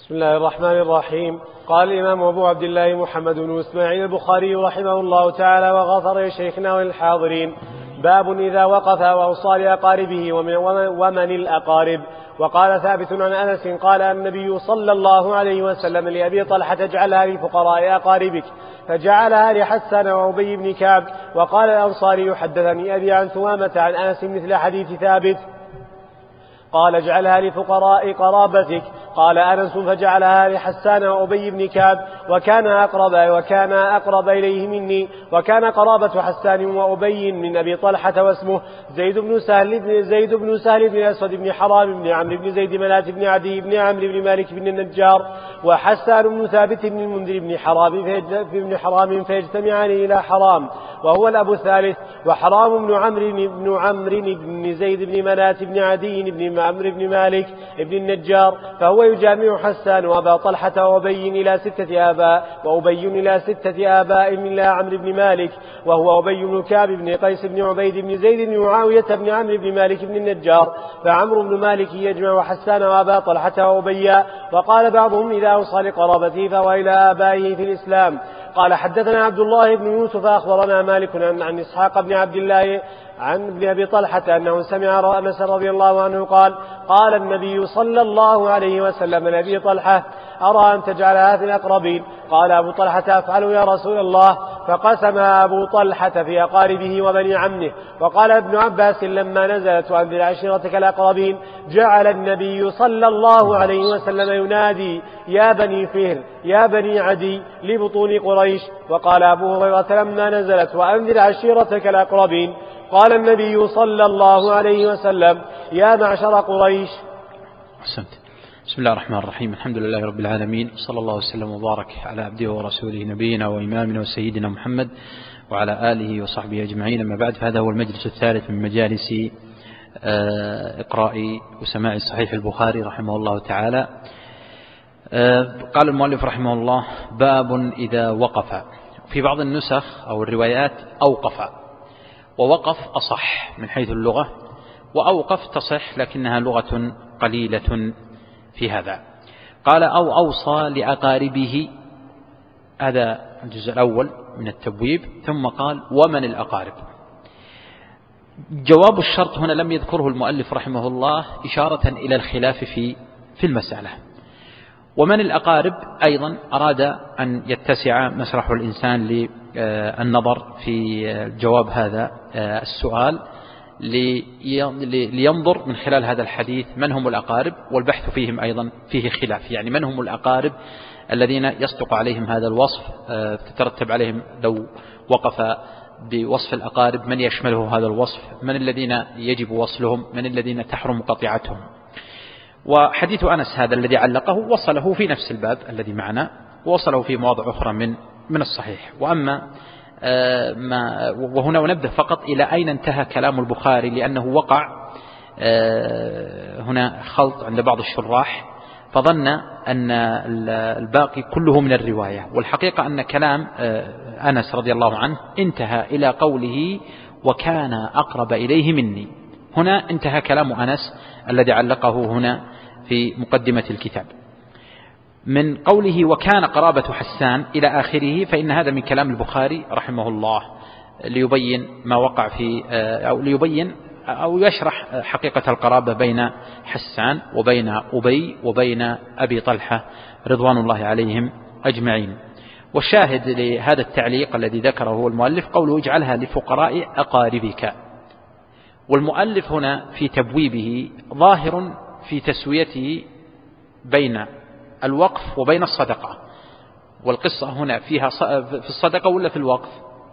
بسم الله الرحمن الرحيم. قال الإمام أبو عبد الله محمد بن إسماعيل البخاري رحمه الله تعالى وغفر لشيخنا وللحاضرين: باب إذا وقف وأوصى لأقاربه ومن الأقارب. وقال ثابت عن أنس قال النبي صلى الله عليه وسلم لأبي طلحة: اجعلها لفقراء أقاربك، فجعلها لحسان وأبي بن كعب. وقال الأنصاري: حدثني أبي عن ثوامة عن أنس مثل حديث ثابت قال: اجعلها لفقراء قرابتك. قال أنس: فجعلها لحسان وأبي بن كعب، وكان أقرب إليه مني. وكان قرابة حسان وأبي من أبي طلحة واسمه زيد بن سهل بن أسود بن حرام بن عمرو بن زيد منات بن عدي بن عمرو بن مالك بن النجار، وحسان بن ثابت بن المنذر بن حرام فيجتمعان إلى حرام وهو الأب الثالث، وحرام بن عمرو بن زيد بن منات بن عدي بن عمرو بن مالك بن النجار، فهو يجامع حسان وأبا طلحة وأبي إلى 6 آباء، وأبي إلى 6 آباء إلى عمرو بن مالك، وهو أبي بن كعب بن قيس بن عبيد بن زيد بن معاوية بن عمرو بن مالك بن النجار، فعمرو بن مالك يجمع حسان وأبا طلحة وأبيا. وقال بعضهم: إذا أوصى لقرابته فهو إلى آبائه في الإسلام. قال: حدثنا عبد الله بن يوسف أخبرنا مالك عن إسحاق بن عبد الله عن ابن أبي طلحة أنه سمع أنس رضي الله عنه قال: قال النبي صلى الله عليه وسلم لأبي طلحة: أرى أن تجعلها في الأقربين. قال أبو طلحة: أفعل يا رسول الله. فقسمها أبو طلحة في أقاربه وبني عمه. وقال ابن عباس: لما نزلت وأنذر عشيرتك الأقربين جعل النبي صلى الله عليه وسلم ينادي: يا بني فهر يا بني عدي لبطون قريش. وقال أبو هريرة: لما نزلت وأنذر عشيرتك الأقربين قال النبي صلى الله عليه وسلم: يا معشر قريش. أحسنت. بسم الله الرحمن الرحيم. الحمد لله رب العالمين، صلى الله وسلم وبارك على عبده ورسوله نبينا وإمامنا وسيدنا محمد وعلى آله وصحبه أجمعين. أما بعد، فهذا هو المجلس الثالث من مجالس إقراء وسماع صحيح البخاري رحمه الله تعالى. قال المؤلف رحمه الله: باب إذا وقف. في بعض النسخ أو الروايات أوقف، ووقف أصح من حيث اللغة، وأوقف تصح لكنها لغة قليلة في هذا. قال: أو أوصى لأقاربه، هذا الجزء الأول من التبويب. ثم قال: ومن الأقارب. جواب الشرط هنا لم يذكره المؤلف رحمه الله إشارة إلى الخلاف في المسألة. ومن الأقارب أيضا أراد أن يتسع مسرح الإنسان للنظر في جواب هذا السؤال، لينظر من خلال هذا الحديث من هم الأقارب، والبحث فيهم أيضا فيه خلاف. يعني من هم الأقارب الذين يصدق عليهم هذا الوصف، تترتب عليهم لو وقف بوصف الأقارب من يشمله هذا الوصف، من الذين يجب وصلهم، من الذين تحرم قطيعتهم. وحديث أنس هذا الذي علقه وصله في نفس الباب الذي معنا، ووصله في مواضع أخرى من الصحيح. وأما وهنا ونبدأ فقط إلى أين انتهى كلام البخاري، لأنه وقع هنا خلط عند بعض الشراح، فظن أن الباقي كله من الرواية، والحقيقة أن كلام أنس رضي الله عنه انتهى إلى قوله: وكان أقرب إليه مني. هنا انتهى كلام أنس الذي علقه هنا في مقدمة الكتاب. من قوله وكان قرابة حسان إلى آخره، فإن هذا من كلام البخاري رحمه الله ليبين ما وقع في أو ليبين أو يشرح حقيقة القرابة بين حسان وبين أبي وبين أبي طلحة رضوان الله عليهم أجمعين. والشاهد لهذا التعليق الذي ذكره هو المؤلف قوله: اجعلها لفقراء أقاربك. والمؤلف هنا في تبويبه ظاهر في تسويته بين الوقف وبين الصدقة. والقصة هنا فيها في الصدقة ولا في الوقف؟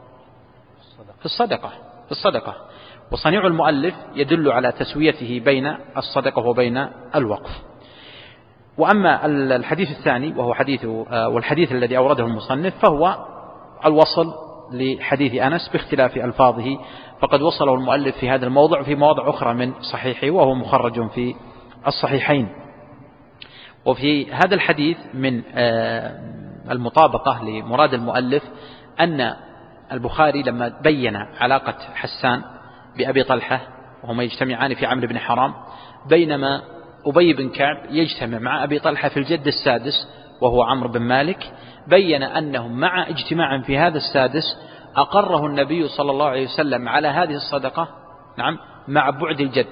في الصدقة. وصنيع المؤلف يدل على تسويته بين الصدقة وبين الوقف. وأما الحديث الثاني وهو والحديث الذي أورده المصنف فهو الوصل لحديث أنس باختلاف ألفاظه، فقد وصله المؤلف في هذا الموضع في مواضع أخرى من صحيحه، وهو مخرج في الصحيحين. وفي هذا الحديث من المطابقة لمراد المؤلف أن البخاري لما بين علاقة حسان بأبي طلحة وهما يجتمعان في عمرو بن حرام، بينما أبي بن كعب يجتمع مع أبي طلحة في الجد السادس وهو عمرو بن مالك، بين أنهم مع اجتماع في هذا السادس أقره النبي صلى الله عليه وسلم على هذه الصدقة، نعم، مع بعد الجد.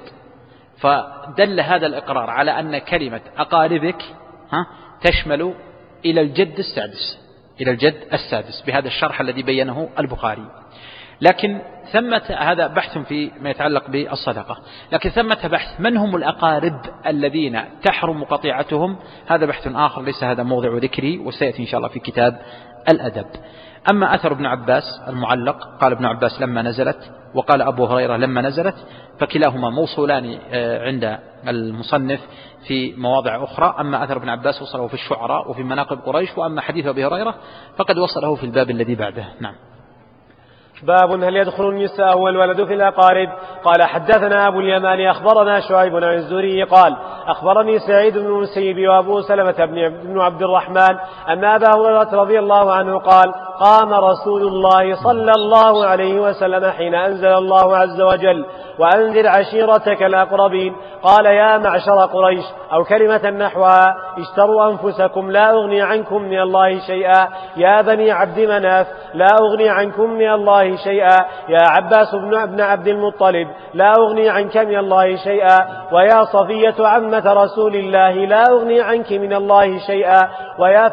فدل هذا الإقرار على أن كلمة أقاربك تشمل إلى الجد السادس، إلى الجد السادس، بهذا الشرح الذي بينه البخاري. لكن ثمة هذا بحث في ما يتعلق بالصدقة، لكن ثمة بحث من هم الأقارب الذين تحرم قطيعتهم، هذا بحث آخر ليس هذا موضع ذكره، وسيأتي إن شاء الله في كتاب الأدب. أما أثر ابن عباس المعلق، قال ابن عباس لما نزلت، وقال أبو هريرة لما نزلت، فكلاهما موصولان عند المصنف في مواضع أخرى. أما أثر ابن عباس وصله في الشعراء وفي مناقب قريش، وأما حديث أبي هريرة فقد وصله في الباب الذي بعده. نعم. باب هل يدخل النساء والولد في الأقارب؟ قال حدثنا أبو اليمان أخبرنا شعيب عن الزهري قال أخبرني سعيد بن المسيب وأبو سلمة بن عبد الرحمن أن أبا هريرة رضي الله عنه قال قام رسول الله صلى الله عليه وسلم حين أنزل الله عز وجل وأنذر عشيرتك الأقربين، قال يا معشر قريش، أو كلمة نحوها، اشتروا أنفسكم لا أغني عنكم من الله شيئا، يا بني عبد مناف لا أغني عنكم من الله شيئا، يا عباس بن عبد المطلب لا أغني عنك من الله شيئا، ويا صفية عمة رسول الله لا أغني عنك من الله شيئا، ويا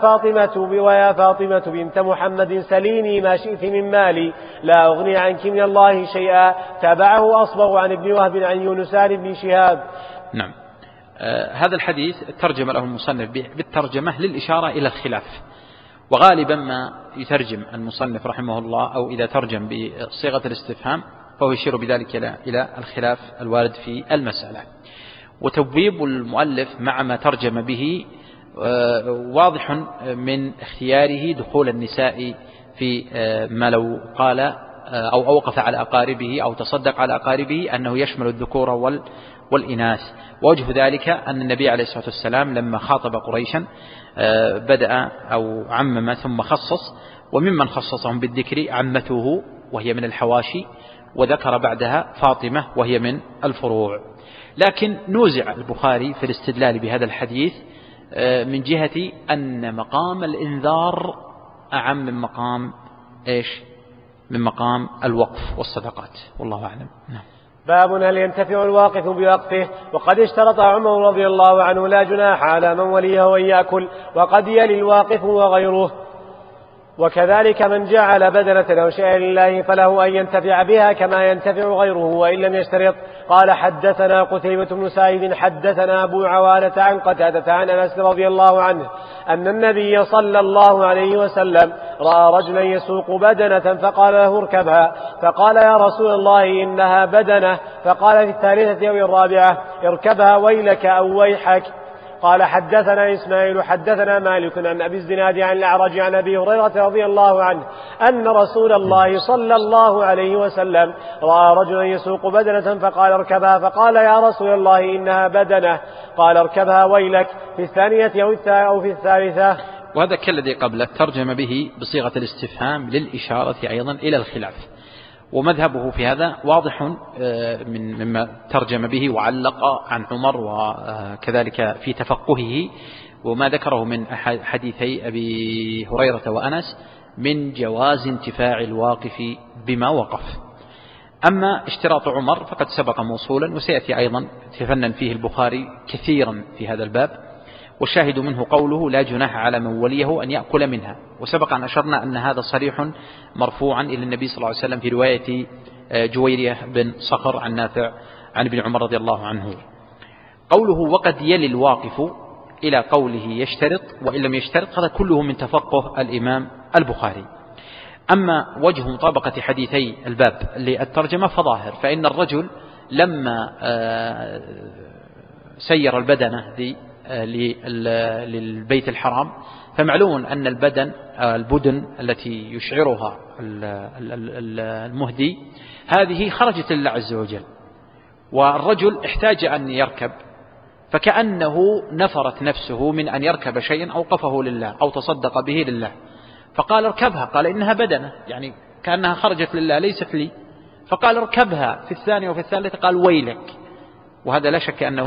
فاطمة بنت محمد سليني ما شئت من مالي لا أغني عنك من الله شيئا. تابعه أصبغ عن ابن وهب عن يونس عن ابن شهاب. نعم. هذا الحديث ترجم له المصنف بالترجمة للإشارة إلى الخلاف، وغالبا ما يترجم المصنف رحمه الله أو إذا ترجم بصيغة الاستفهام فهو يشير بذلك إلى الخلاف الوارد في المسألة. وتبويب المؤلف مع ما ترجم به واضح من اختياره دخول النساء في ما لو قال أو أوقف على أقاربه أو تصدق على أقاربه أنه يشمل الذكور والإناث. ووجه ذلك أن النبي عليه الصلاة والسلام لما خاطب قريشا بدأ أو عمم ثم خصص، وممن خصصهم بالذكر عمته وهي من الحواشي، وذكر بعدها فاطمة وهي من الفروع. لكن نوزع البخاري في الاستدلال بهذا الحديث من جهة أن مقام الإنذار أعم من مقام من مقام الوقف والصدقات، والله أعلم. نعم. باب هل ينتفع الواقف بوقفه؟ وقد اشترط عمر رضي الله عنه لا جناح على من وليه أن يأكل، وقد يلي الواقف وغيره، وكذلك من جعل بدنة أو شيئا لله فله أن ينتفع بها كما ينتفع غيره وإن لم يشترط. قال حدثنا قتيبة بن سعيد حدثنا أبو عوانة عن قتادة عن أنس رضي الله عنه أن النبي صلى الله عليه وسلم رأى رجلا يسوق بدنة فقال له اركبها، فقال يا رسول الله إنها بدنة، فقال في الثالثة أو الرابعة اركبها ويلك أو ويحك. قال حدثنا إسماعيل حدثنا مالك عن أبي الزناد عن الأعرج عن أبي هريرة رضي الله عنه أن رسول الله صلى الله عليه وسلم رأى رجلا يسوق بدنة فقال اركبها، فقال يا رسول الله إنها بدنة، قال اركبها ويلك، في الثانية أو في الثالثة. وهذا كالذي قبله ترجم به بصيغة الاستفهام للإشارة أيضا إلى الخلاف، ومذهبه في هذا واضح مما ترجم به وعلق عن عمر، وكذلك في تفقهه وما ذكره من حديثي أبي هريرة وأنس من جواز انتفاع الواقف بما وقف. أما اشتراط عمر فقد سبق موصولا، وسيأتي أيضا تفنن فيه البخاري كثيرا في هذا الباب، والشاهد منه قوله لا جناح على من وليه أن يأكل منها. وسبق أن أشرنا أن هذا صريح مرفوعا إلى النبي صلى الله عليه وسلم في رواية جويرية بن صخر عن نافع عن ابن عمر رضي الله عنه. قوله وقد يلي الواقف إلى قوله يشترط وإن لم يشترط، هذا كله من تفقه الإمام البخاري. أما وجه مطابقة حديثي الباب للترجمة فظاهر، فإن الرجل لما سير البدنة للبيت الحرام فمعلوم أن البدن التي يشعرها المهدي هذه خرجت لله عز وجل، والرجل احتاج أن يركب، فكأنه نفرت نفسه من أن يركب شيئا أوقفه لله أو تصدق به لله، فقال اركبها، قال إنها بدنة، يعني كأنها خرجت لله ليست لي، فقال اركبها في الثانية وفي الثالثة قال ويلك. وهذا لا شك أنه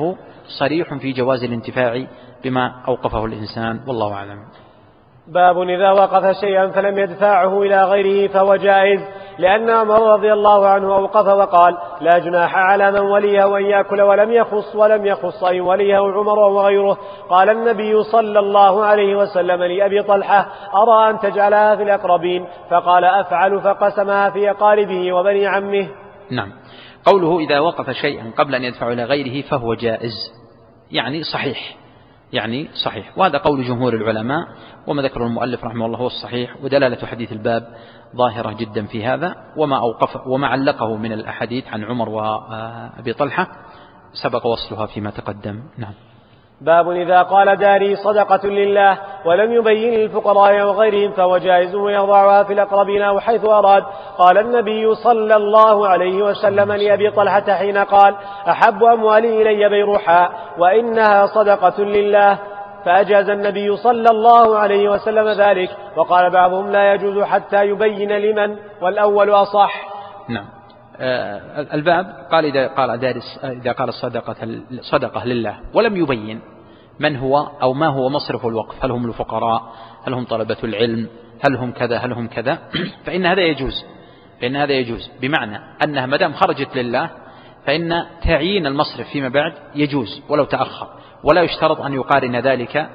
صريح في جواز الانتفاع بما أوقفه الإنسان، والله أعلم. باب إذا وقف شيئا فلم يدفعه إلى غيره فهو جائز، لأن عمر رضي الله عنه أوقف وقال: لا جناح على من وليه أن يأكل ولم يخص أن وليه عمر وغيره. قال النبي صلى الله عليه وسلم لأبي طلحة: أرى أن تجعلها في الأقربين، فقال: أفعل، فقسمها في أقاربه وبني عمه. نعم. قوله إذا وقف شيئا قبل أن يدفع إلى غيره فهو جائز، يعني صحيح، وهذا قول جمهور العلماء، وما ذكر المؤلف رحمه الله هو الصحيح، ودلالة حديث الباب ظاهرة جدا في هذا، وما علقه من الأحاديث عن عمر وأبي طلحة سبق وصلها فيما تقدم. نعم. باب إذا قال داري صدقة لله ولم يبين للفقراء وغيرهم فهو جائز ويضعها في الأقربين أو حيث أراد. قال النبي صلى الله عليه وسلم لأبي طلحة حين قال: أحب أموالي إلي بيرحاء وإنها صدقة لله، فأجاز النبي صلى الله عليه وسلم ذلك. وقال بعضهم: لا يجوز حتى يبين لمن، والأول أصح. نعم. الباب قال إذا قال صدقة لله ولم يبين من هو أو ما هو مصرف الوقف، هل هم الفقراء، هل هم طلبة العلم، هل هم كذا فإن هذا يجوز، بمعنى أنها مدام خرجت لله فإن تعيين المصرف فيما بعد يجوز ولو تأخر، ولا يشترط أن يقارن ذلك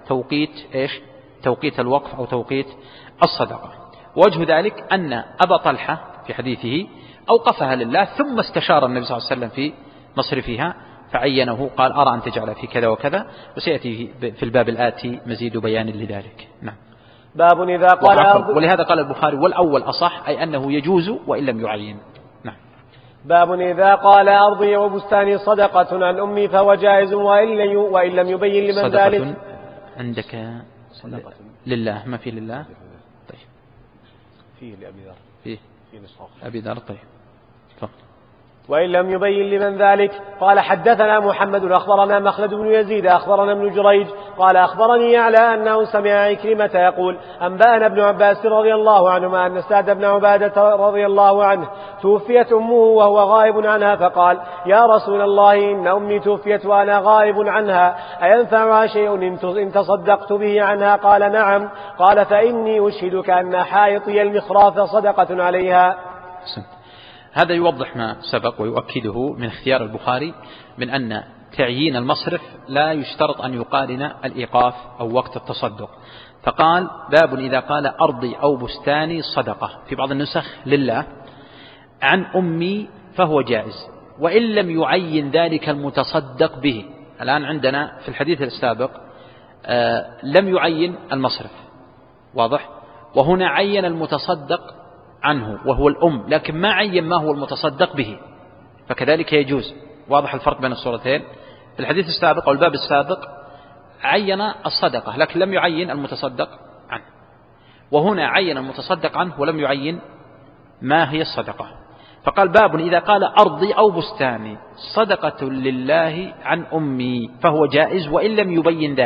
توقيت الوقف أو توقيت الصدقة. وجه ذلك أن أبا طلحة في حديثه أوقفها لله ثم استشار النبي صلى الله عليه وسلم في مصرفها فعينه، قال: أرى أن تجعل في كذا وكذا، وسيأتي في الباب الآتي مزيد بيان لذلك. نعم. باب إذا قال ولهذا قال البخاري: والأول أصح، أي أنه يجوز وإن لم يعين. نعم. باب إذا قال: أرضي وبستاني صدقة عن أمي فهو جائز وإن لم يبين لمن ذلك. صدقة عندك صدقة لله، ما في لله؟ طيب. فيه لأبي ذر، فيه أبي ذر. طيب. وإن لم يبين لمن ذلك. قال: حدثنا محمد أخبرنا مخلد بن يزيد أخبرنا ابن جريج قال: أخبرني يعلى أنه سمع عكرمة يقول: أنبأنا ابن عباس رضي الله عنهما أن سعد بن عبادة رضي الله عنه توفيت أمه وهو غائب عنها، فقال: يا رسول الله، إن أمي توفيت وأنا غائب عنها، أينفعها شيء إن تصدقت به عنها؟ قال: نعم. قال: فإني أشهدك أن حائطي المخراف صدقة عليها. هذا يوضح ما سبق ويؤكده من اختيار البخاري من أن تعيين المصرف لا يشترط أن يقارن الإيقاف أو وقت التصدق، فقال: باب إذا قال أرضي أو بستاني صدقة، في بعض النسخ لله، عن أمي فهو جائز وإن لم يعين ذلك المتصدق به. الآن عندنا في الحديث السابق لم يعين المصرف، واضح، وهنا عين المتصدق عنه وهو الأم، لكن ما عين ما هو المتصدق به، فكذلك يجوز. واضح الفرق بين الصورتين. في الحديث السابق أو الباب السابق عين الصدقة لكن لم يعين المتصدق عنه، وهنا عين المتصدق عنه ولم يعين ما هي الصدقة. فقال: باب إذا قال أرضي أو بستاني صدقة لله عن أمي فهو جائز وإن لم يبين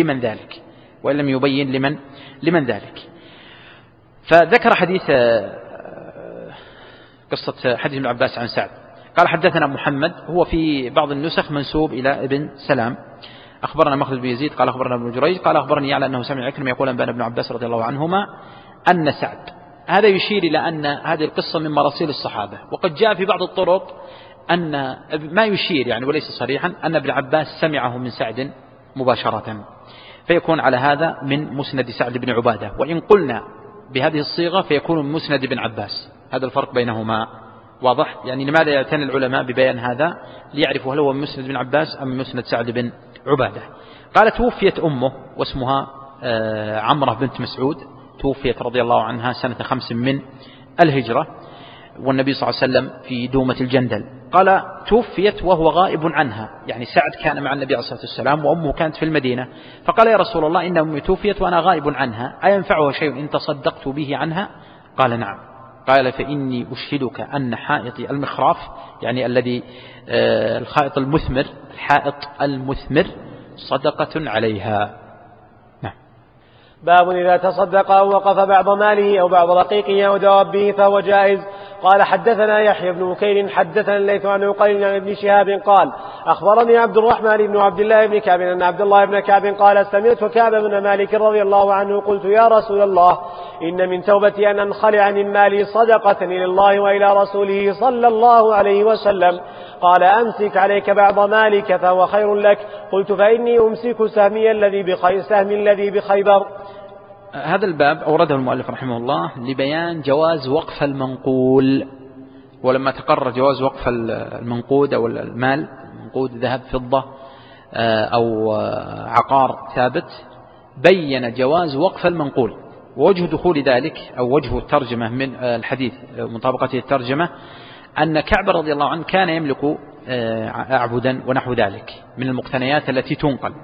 لمن ذلك. فذكر قصة حديث ابن عباس عن سعد. قال: حدثنا محمد، هو في بعض النسخ منسوب إلى ابن سلام. أخبرنا مخلد بن يزيد قال: أخبرنا ابن جريج قال: أخبرني يعلى أنه سمع عكرمة يقول: أنبأنا ابن عباس رضي الله عنهما أن سعد. هذا يشير إلى أن هذه القصة من مراسيل الصحابة، وقد جاء في بعض الطرق أن ما يشير وليس صريحا أن ابن عباس سمعه من سعد مباشرة، فيكون على هذا من مسند سعد بن عبادة. وإن قلنا بهذه الصيغة فيكون من مسند بن عباس. هذا الفرق بينهما واضح. لماذا يعتني العلماء ببيان هذا؟ ليعرفوا هل هو من مسند بن عباس أم من مسند سعد بن عبادة. قال: توفيت أمه واسمها عمرة بنت مسعود، توفيت رضي الله عنها سنة 5 من الهجرة، والنبي صلى الله عليه وسلم في دومة الجندل. قال: توفيت وهو غائب عنها، سعد كان مع النبي عليه الصلاة والسلام وأمه كانت في المدينة. فقال: يا رسول الله، إن أمي توفيت وأنا غائب عنها، أينفعها شيء إن تصدقت به عنها؟ قال: نعم. قال: فإني أشهدك أن حائطي المخراف، الذي الحائط المثمر صدقة عليها. نعم. باب إذا تصدق أو وقف بعض ماله أو بعض رقيقه أو دوابه فهو جائز. قال حدثنا يحيى بن بكير حدثنا الليث عن عقيل عن ابن شهاب قال أخبرني عبد الرحمن بن عبد الله بن كعب أن عبد الله بن كعب قال سمعت كعب بن مالك رضي الله عنه قلت يا رسول الله إن من توبتي أن أنخلع من مالي صدقة إلى الله وإلى رسوله صلى الله عليه وسلم. قال أمسك عليك بعض مالك فهو خير لك. قلت فإني أمسك سهمي الذي بخيبر. هذا الباب أورده المؤلف رحمه الله لبيان جواز وقف المنقول. ولما تقرر جواز وقف المنقود أو المال منقود ذهب فضة أو عقار ثابت بين جواز وقف المنقول. ووجه دخول ذلك أو وجه الترجمة من الحديث مطابقته الترجمة أن كعب رضي الله عنه كان يملك أعبدا ونحو ذلك من المقتنيات التي تنقل،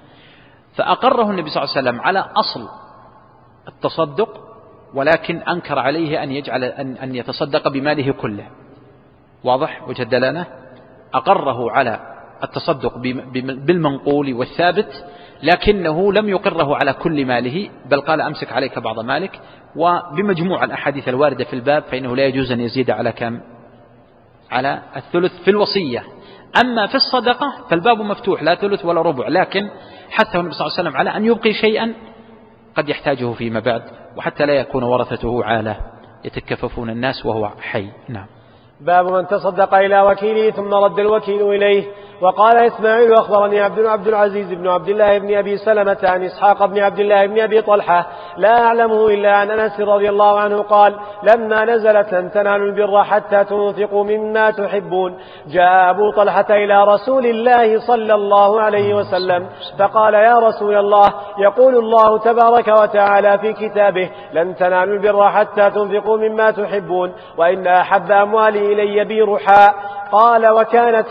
فأقره النبي صلى الله عليه وسلم على أصل التصدق، ولكن أنكر عليه أن يتصدق بماله كله. واضح وجه الدلالة؟ أقره على التصدق بالمنقول والثابت، لكنه لم يقره على كل ماله، بل قال أمسك عليك بعض مالك. وبمجموع الأحاديث الواردة في الباب فإنه لا يجوز أن يزيد على كم؟ على الثلث في الوصية. أما في الصدقة فالباب مفتوح لا ثلث ولا ربع، لكن حثه النبي صلى الله عليه وسلم على أن يبقي شيئا قد يحتاجه فيما بعد، وحتى لا يكون ورثته عالة يتكففون الناس وهو حي. نعم. باب من تصدق إلى وكيله ثم رد الوكيل إليه. وقال إسماعيل أخبرني عبد العزيز بن عبد الله بن أبي سلمة عن إسحاق بن عبد الله بن أبي طلحة لا أعلمه إلا عن أنس رضي الله عنه قال لما نزلت لن تنالوا البر حتى تنفقوا مما تحبون جاء أبو طلحة إلى رسول الله صلى الله عليه وسلم فقال يا رسول الله يقول الله تبارك وتعالى في كتابه لن تنالوا البر حتى تنفقوا مما تحبون وإن أحب أموالي إلي بيرحاء. قال وكانت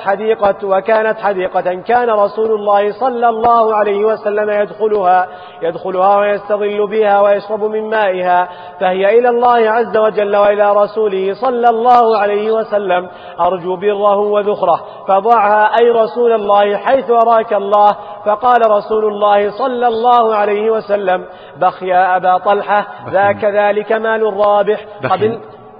حديقة كان رسول الله صلى الله عليه وسلم يدخلها ويستظل بها ويشرب من مائها، فهي إلى الله عز وجل وإلى رسوله صلى الله عليه وسلم أرجو بره وذخره فضعها أي رسول الله حيث أراك الله. فقال رسول الله صلى الله عليه وسلم بخ يا أبا طلحة ذاك ذلك مال الرابح. قبل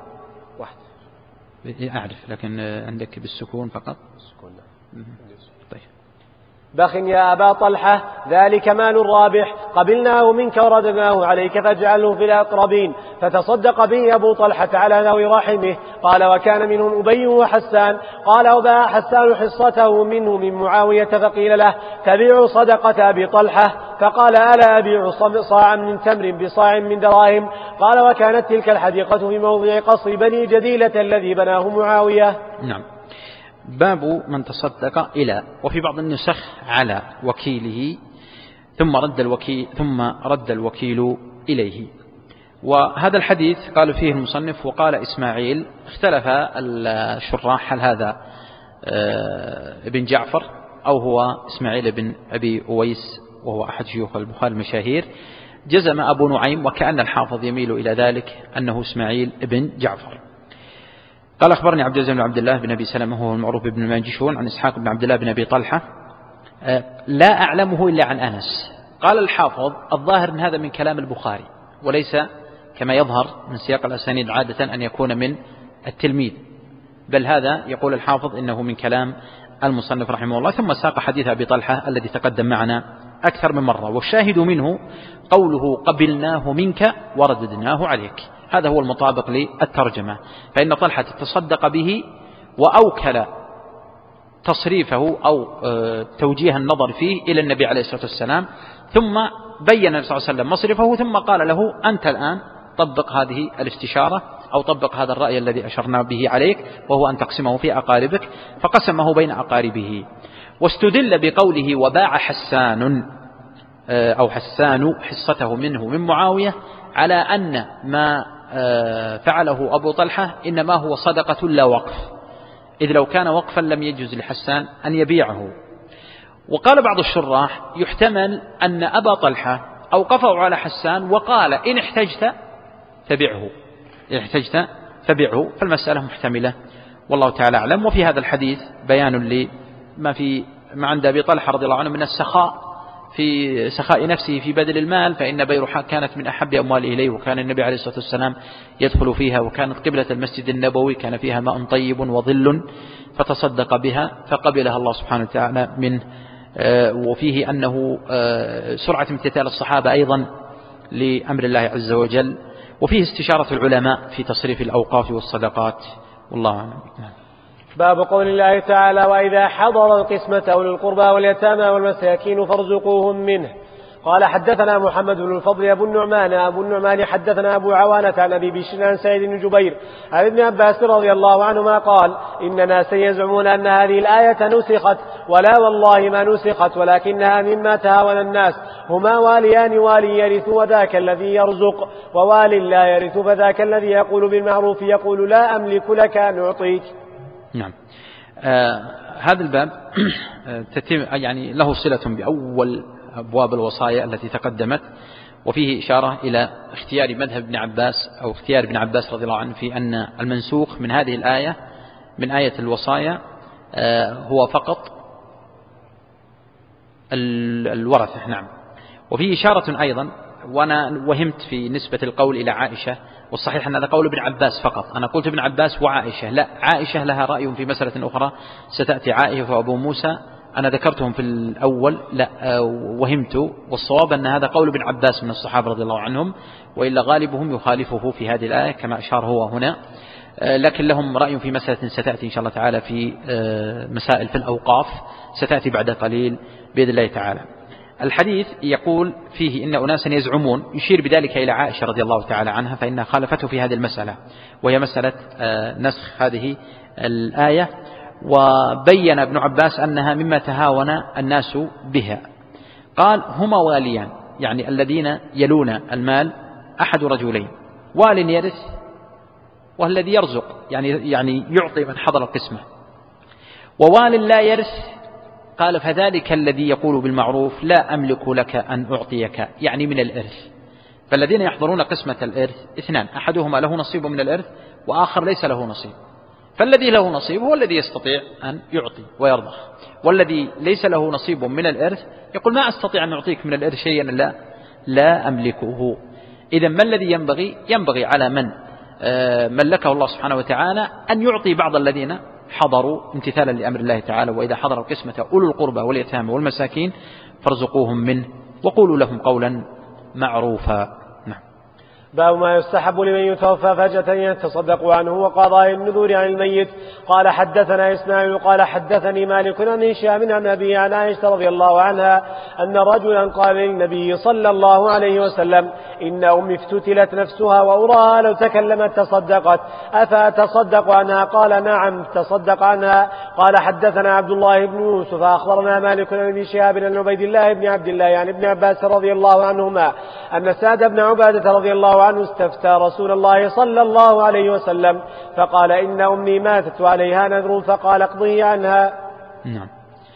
أعرف لكن عندك بالسكون فقط. طيب. بخ يا أبا طلحة ذلك مال الرابح قبلناه منك وردناه عليك فاجعله في الأقربين. فتصدق به أبو طلحة على ذوي رحمه. قال وكان منهم أبي وحسان. قال وباع حسان حصته منه من معاوية فقيل له تبيع صدقة أبي طلحة؟ فقال ألا أبيع صاعا من تمر بصاع من دراهم؟ قال وكانت تلك الحديقة في موضع قصر بني جديلة الذي بناه معاوية. نعم. باب من تصدق إلى، وفي بعض النسخ على وكيله ثم رد الوكيل إليه. وهذا الحديث قال فيه المصنف وقال إسماعيل اختلف الشراح هل هذا ابن جعفر أو هو إسماعيل بن أبي أويس وهو أحد شيوخ البخاري المشاهير. جزم أبو نعيم وكأن الحافظ يميل إلى ذلك أنه إسماعيل بن جعفر. قال أخبرني عبد العزيز بن عبد الله بن أبي سلمة وهو المعروف بن ماجشون عن إسحاق بن عبد الله بن أبي طلحة لا أعلمه إلا عن أنس. قال الحافظ الظاهر من هذا من كلام البخاري وليس كما يظهر من سياق الأسانيد عادة أن يكون من التلميذ، بل هذا يقول الحافظ إنه من كلام المصنف رحمه الله. ثم ساق حديث أبي طلحة الذي تقدم معنا أكثر من مرة، والشاهد منه قوله قبلناه منك ورددناه عليك، هذا هو المطابق للترجمة. فإن طلحة تصدق به وأوكل تصريفه أو توجيه النظر فيه إلى النبي عليه الصلاة والسلام، ثم بين النبي صلى الله عليه وسلم مصرفه، ثم قال له أنت الآن طبق هذه الاستشارة أو طبق هذا الرأي الذي أشرنا به عليك، وهو أن تقسمه في أقاربك، فقسمه بين أقاربه. واستدل بقوله وباع حسان أو حسان حصته منه من معاوية على أن ما فعله أبو طلحة إنما هو صدقة لا وقف، إذ لو كان وقفا لم يجوز لحسان أن يبيعه. وقال بعض الشراح يحتمل أن أبا طلحة أوقفه على حسان وقال إن احتجت فبيعه، فالمسألة محتملة والله تعالى أعلم. وفي هذا الحديث بيان لما عند أبي طلحة رضي الله عنه من السخاء في سخاء نفسه في بذل المال، فإن بيرحاء كانت من أحب أمواله إليه، وكان النبي عليه الصلاة والسلام يدخل فيها، وكانت قبلة المسجد النبوي، كان فيها ماء طيب وظل، فتصدق بها فقبلها الله سبحانه وتعالى منه. وفيه أنه سرعة امتثال الصحابة أيضا لأمر الله عز وجل، وفيه استشارة العلماء في تصريف الأوقاف والصدقات، والله أعلم. باب قول الله تعالى: وإذا حضر القسمة أولي القربى واليتامى والمساكين فارزقوهم منه. قال حدثنا محمد بن الفضل أبو النعمان حدثنا أبو عوانة عن أبي بشر عن سعيد بن جبير عن ابن عباس رضي الله عنهما قال: إن ناسا يزعمون أن هذه الآية نسخت، ولا والله ما نسخت، ولكنها مما تهاون الناس، هما واليان، والي يرث وذاك الذي يرزق، ووال لا يرث فذاك الذي يقول بالمعروف يقول لا أملك لك أن أعطيك. نعم. هذا الباب يعني له صلة بأول أبواب الوصايا التي تقدمت، وفيه إشارة إلى اختيار مذهب ابن عباس أو اختيار ابن عباس رضي الله عنه في أن المنسوخ من هذه الآية من آية الوصايا هو فقط الورثة. نعم. وفيه إشارة أيضا، وأنا وهمت في نسبة القول إلى عائشة، والصحيح أن هذا قول ابن عباس فقط. أنا قلت ابن عباس وعائشة، لا، عائشة لها رأي في مسألة أخرى ستأتي، عائشة وأبو موسى أنا ذكرتهم في الأول، لا وهمت، والصواب أن هذا قول ابن عباس من الصحابة رضي الله عنهم، وإلا غالبهم يخالفه في هذه الآية كما أشار هو هنا، لكن لهم رأي في مسألة ستأتي إن شاء الله تعالى في مسائل في الأوقاف، ستأتي بعد قليل بإذن الله تعالى. الحديث يقول فيه إن أناسا يزعمون، يشير بذلك إلى عائشة رضي الله تعالى عنها، فإنها خالفته في هذه المسألة، وهي مسألة نسخ هذه الآية. وبين ابن عباس أنها مما تهاون الناس بها. قال: هما واليان، يعني الذين يلون المال أحد رجلين، وال يرث والذي يرزق، يعني يعطي من حضر القسمة، ووال لا يرث. قال: فذلك الذي يقول بالمعروف لا أملك لك أن أعطيك، يعني من الإرث. فالذين يحضرون قسمة الإرث اثنان، أحدهما له نصيب من الإرث وآخر ليس له نصيب، فالذي له نصيب هو الذي يستطيع أن يعطي ويرضخ، والذي ليس له نصيب من الإرث يقول ما أستطيع أن أعطيك من الإرث شيئا لا أملكه. إذن ما الذي ينبغي على من ملكه الله سبحانه وتعالى أن يعطي بعض الذين حضروا امتثالا لأمر الله تعالى: وإذا حضر القسمة أولو القربى واليتامى والمساكين فارزقوهم منه وقولوا لهم قولا معروفا. باب ما يستحب لمن يتوفى فجأة يتصدق عنه وقضاء النذور عن الميت. قال حدثنا إسماعيل قال حدثني مالك عن هشام عن أبي عن عائشة رضي الله عنها أن رجلا قال للنبي صلى الله عليه وسلم: إن أمي افتتلت نفسها وأراها لو تكلمت تصدقت، أفأتصدق عنها؟ قال: نعم تصدق عنها. قال حدثنا عبد الله بن يوسف أخبرنا مالك عن ابن شهاب عن عبيد الله بن عبد الله يعني ابن عباس رضي الله عنهما أن سعد بن عبادة رضي الله عنه استفتى رسول الله صلى الله عليه وسلم فقال: إن أمي ماتت وعليها نذر، فقال: اقضي عنها. نعم.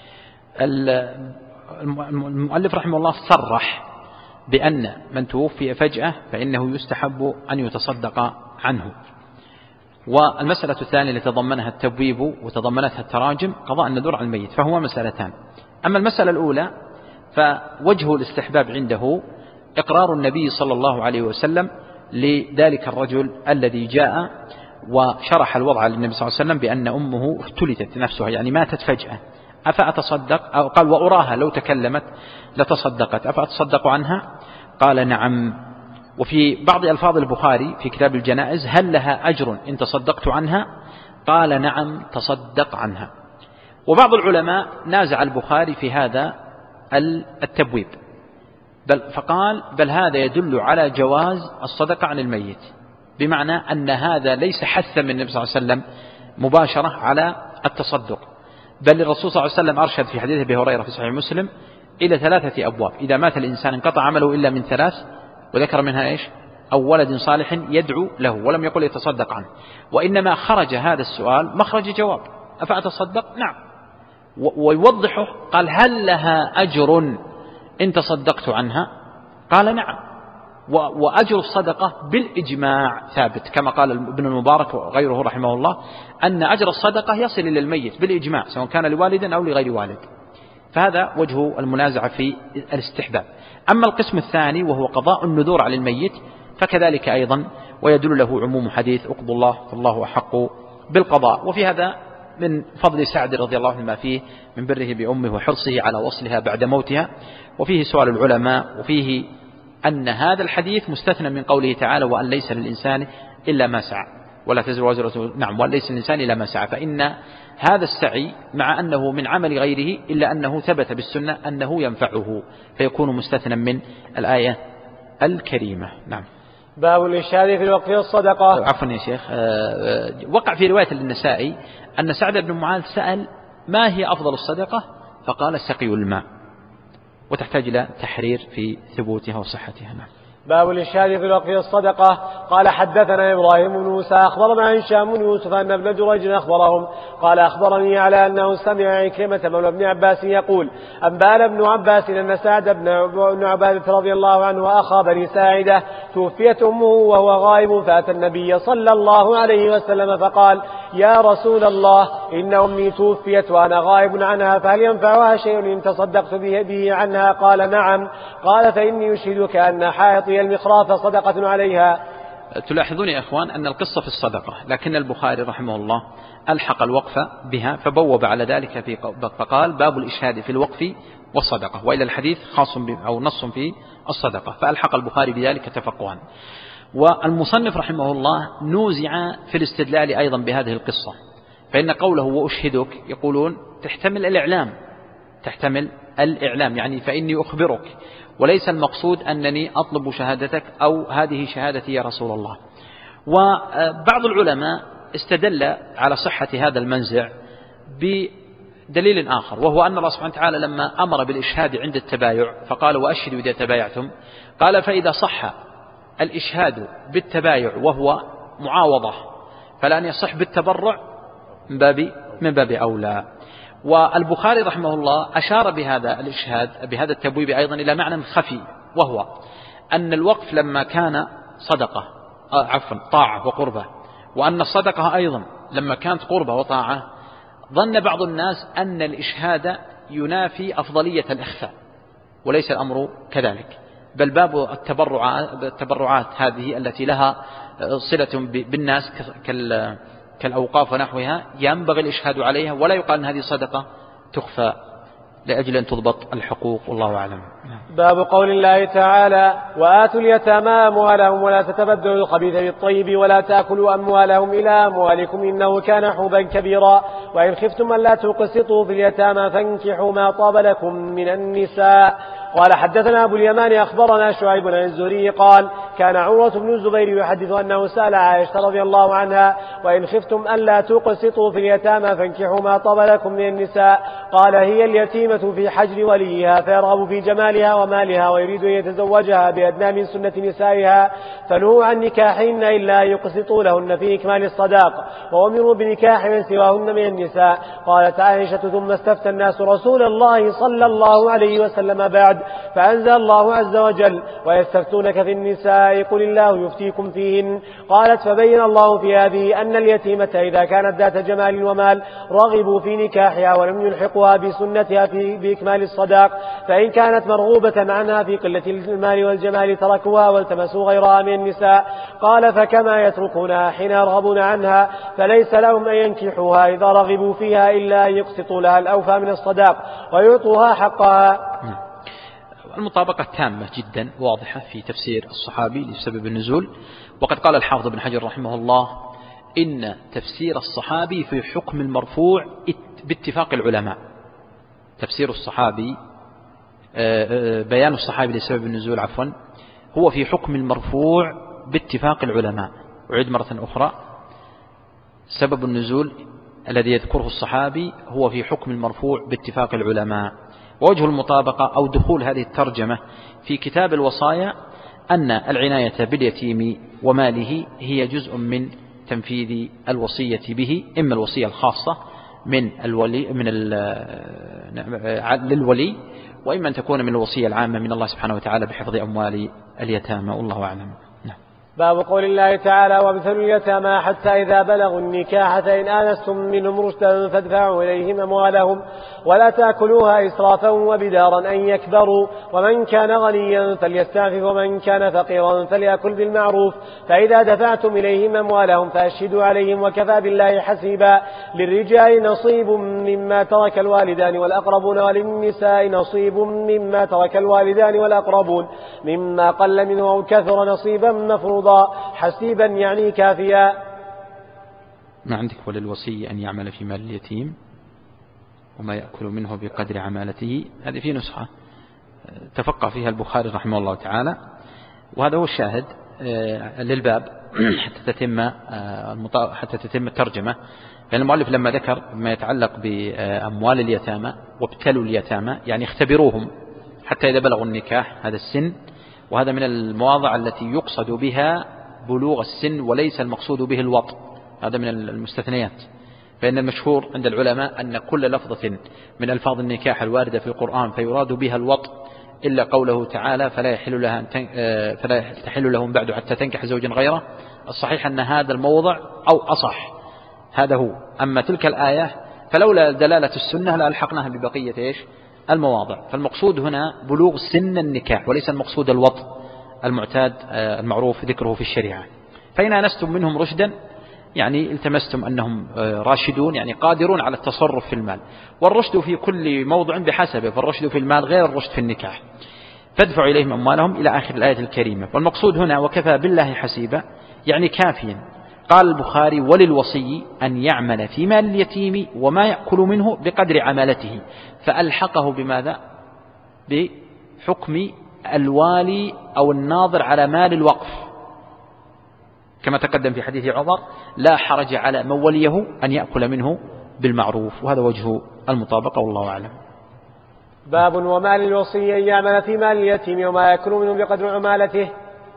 المؤلف رحمه الله صرح بأن من توفي فجأة فإنه يستحب أن يتصدق عنه. والمسألة الثانية التي تضمنها التبويب وتضمنتها التراجم قضاء النذور عن الميت، فهو مسألتان. أما المسألة الأولى فوجه الاستحباب عنده إقرار النبي صلى الله عليه وسلم لذلك الرجل الذي جاء وشرح الوضع للنبي صلى الله عليه وسلم بأن أمه افتلتت نفسها، يعني ماتت فجأة، أفأتصدق؟ أو قال: وأراها لو تكلمت لتصدقت، أفأتصدق عنها؟ قال: نعم. وفي بعض ألفاظ البخاري في كتاب الجنائز: هل لها أجر إن تصدقت عنها؟ قال: نعم تصدق عنها. وبعض العلماء نازع البخاري في هذا التبويب، فقال: بل هذا يدل على جواز الصدقة عن الميت، بمعنى أن هذا ليس حثا من النبي صلى الله عليه وسلم مباشرة على التصدق، بل الرسول صلى الله عليه وسلم أرشد في حديث أبي هريرة في صحيح مسلم إلى 3 أبواب: إذا مات الإنسان انقطع عمله إلا من 3، وذكر منها إيش؟ أو ولد صالح يدعو له، ولم يقل يتصدق عنه. وإنما خرج هذا السؤال مخرج جواب: أفأتصدق؟ نعم. ويوضحه قال: هل لها أجر إن تصدقت عنها؟ قال: نعم. وأجر الصدقة بالإجماع ثابت، كما قال ابن المبارك وغيره رحمه الله أن أجر الصدقة يصل إلى الميت بالإجماع، سواء كان لوالد أو لغير والد. فهذا وجه المنازعة في الاستحباب. أما القسم الثاني وهو قضاء النذور على الميت فكذلك أيضا، ويدل له عموم حديث اقضوا الله فالله أحق بالقضاء. وفي هذا من فضل سعد رضي الله عنه ما فيه من بره بأمه وحرصه على وصلها بعد موتها. وفيه سؤال العلماء، وفيه أن هذا الحديث مستثنى من قوله تعالى وأن ليس للإنسان إلا ما سعى ولا تزر وازرة، نعم، وأن ليس للإنسان إلا ما سعى، فإن هذا السعي مع أنه من عمل غيره إلا أنه ثبت بالسنة أنه ينفعه، فيكون مستثنى من الآية الكريمة. نعم. باب الإشهاد في الوقف والصدقة. عفوا يا شيخ، وقع في رواية للنسائي أن سعد بن معاذ سأل ما هي أفضل الصدقة فقال سقي الماء، وتحتاج إلى تحرير في ثبوتها وصحتها. نعم. باب الإشهاد في الوقف والصدقة. قال حدثنا إبراهيم بن موسى أخبرنا هشام بن يوسف أن ابن جريج أخبرهم قال أخبرني على أنه سمع عكرمة مولى ابن عباس يقول أنبأنا ابن عباس أن سعد بن عبادة رضي الله عنه وأخا بني ساعدة توفيت أمه وهو غائب، فأتى النبي صلى الله عليه وسلم فقال يا رسول الله إن أمي توفيت وأنا غائب عنها، فهل ينفعها شيء إن تصدقت به عنها؟ قال نعم. قال فإني أشهدك أن حائطي المخراف صدقة عليها. تلاحظون يا أخوان أن القصة في الصدقة، لكن البخاري رحمه الله ألحق الوقف بها فبوب على ذلك فقال باب الإشهاد في الوقف والصدقة، وإلى الحديث خاص أو نص في الصدقة، فألحق البخاري بذلك تفقها. والمصنف رحمه الله نوزع في الاستدلال أيضا بهذه القصة، فإن قوله وأشهدك يقولون تحتمل الإعلام يعني فإني أخبرك، وليس المقصود أنني أطلب شهادتك أو هذه شهادتي يا رسول الله. وبعض العلماء استدل على صحة هذا المنزع بدليل آخر، وهو أن الله سبحانه وتعالى لما أمر بالإشهاد عند التبايع فقال وأشهدوا إذا تبايعتم، قال فإذا صح الإشهاد بالتبايع وهو معاوضة فلأن يصح بالتبرع من باب أولى. والبخاري رحمه الله أشار بهذا الإشهاد بهذا التبويب أيضا إلى معنى خفي، وهو أن الوقف لما كان طاعة وقربة، وأن الصدقة أيضا لما كانت قربة وطاعة، ظن بعض الناس أن الإشهاد ينافي أفضلية الإخفاء، وليس الأمر كذلك، بل باب التبرعات هذه التي لها صلة بالناس كالأوقاف ونحوها ينبغي الإشهاد عليها، ولا يقال أن هذه صدقة تخفى لأجل أن تضبط الحقوق، والله أعلم. باب قول الله تعالى وآتوا اليتامى أموالهم ولا تتبدلوا الخبيث بالطيب ولا تأكلوا أموالهم إلى أموالكم إنه كان حوبا كبيرا وإن خفتم ألا تقسطوا في اليتامى فانكحوا ما طاب لكم من النساء. قال حدثنا أبو اليمان أخبرنا شعيب عن الزهري قال كان عروة بن الزبير يحدث أنه سأل عائشة رضي الله عنها وإن خفتم ألا تقسطوا في اليتامى فانكحوا ما طاب لكم من النساء، قال هي اليتيمة في حجر وليها فيرغب في جمالها ومالها ويريد أن يتزوجها بأدنى من سنة نسائها فنهوا عن نكاحهن إلا يقسطوا لهن في إكمال الصداق وأمروا بنكاح من سواهن من النساء. قالت عائشة ثم استفتى الناس رسول الله صلى الله عليه وسلم بعد فأنزل الله عز وجل ويستفتونك في النساء قل الله يفتيكم فيهن. قالت فبين الله في هذه أن اليتيمة إذا كانت ذات جمال ومال رغبوا في نكاحها ولم يلحقها بسنتها بإكمال الصداق، فإن كانت مرغوبة عنها في قلة المال والجمال تركوها والتمسوا غيرها من النساء. قال فكما يتركونها حين يرغبون عنها فليس لهم أن ينكحوها إذا رغبوا فيها إلا أن يقسطوا لها الأوفى من الصداق ويعطوها حقها. المطابقة تامة جدا واضحة في تفسير الصحابي لسبب النزول. وقد قال الحافظ بن حجر رحمه الله إن تفسير الصحابي في حكم المرفوع باتفاق العلماء. تفسير الصحابي بيان الصحابي لسبب النزول هو في حكم المرفوع باتفاق العلماء. أعيد مرة أخرى، سبب النزول الذي يذكره الصحابي هو في حكم المرفوع باتفاق العلماء. ووجه المطابقة أو دخول هذه الترجمة في كتاب الوصايا أن العناية باليتيم وماله هي جزء من تنفيذ الوصية به، إما الوصية الخاصة للولي، وإما أن تكون من الوصية العامة من الله سبحانه وتعالى بحفظ أموال اليتامى، والله أعلم. باب قول الله تعالى وابتلوا اليتامى حتى إذا بلغوا النكاح فإن آنستم منهم رشدا فادفعوا إليهم أموالهم ولا تأكلوها إسرافا وبدارا أن يكبروا ومن كان غنيا فليستعفف ومن كان فقيرا فليأكل بالمعروف فإذا دفعتم إليهم أموالهم فأشهدوا عليهم وكفى بالله حسيبا للرجال نصيب مما ترك الوالدان والأقربون وللنساء نصيب مما ترك الوالدان والأقربون مما قل منه أو كثر نصيبا مفروضا حسيبا يعني كافيا. ما عندك وللوصي أن يعمل في مال اليتيم وما يأكل منه بقدر عمالته. هذه في نسخة تفقه فيها البخاري رحمه الله تعالى، وهذا هو الشاهد للباب حتى تتم الترجمة. لأن المؤلف لما ذكر ما يتعلق بأموال اليتامى وابتلوا اليتامى يعني اختبروهم حتى إذا بلغوا النكاح، هذا السن، وهذا من المواضع التي يقصد بها بلوغ السن وليس المقصود به الوطء، هذا من المستثنيات. فإن المشهور عند العلماء أن كل لفظة من ألفاظ النكاح الواردة في القرآن فيراد بها الوطء إلا قوله تعالى فلا تحل لهم بعد حتى تنكح زوجا غيره. الصحيح أن هذا الموضع أو أصح هذا هو. أما تلك الآية فلولا دلالة السنة لألحقناها ببقية المواضع. فالمقصود هنا بلوغ سن النكاح وليس المقصود الوطء المعتاد المعروف ذكره في الشريعة. فإن آنستم منهم رشدا يعني التمستم أنهم راشدون يعني قادرون على التصرف في المال، والرشد في كل موضع بحسبه، فالرشد في المال غير الرشد في النكاح. فادفعوا إليهم أموالهم إلى آخر الآية الكريمة. والمقصود هنا وكفى بالله حسيبا يعني كافيا. قال البخاري وللوصي أن يعمل في مال اليتيم وما يأكل منه بقدر عمالته، فألحقه بماذا؟ بحكم الوالي أو الناظر على مال الوقف، كما تقدم في حديث عمر لا حرج على من وليه أن يأكل منه بالمعروف، وهذا وجه المطابقة والله أعلم. باب وما للوصي أن يعمل في مال اليتيم وما يأكل منه بقدر عمالته.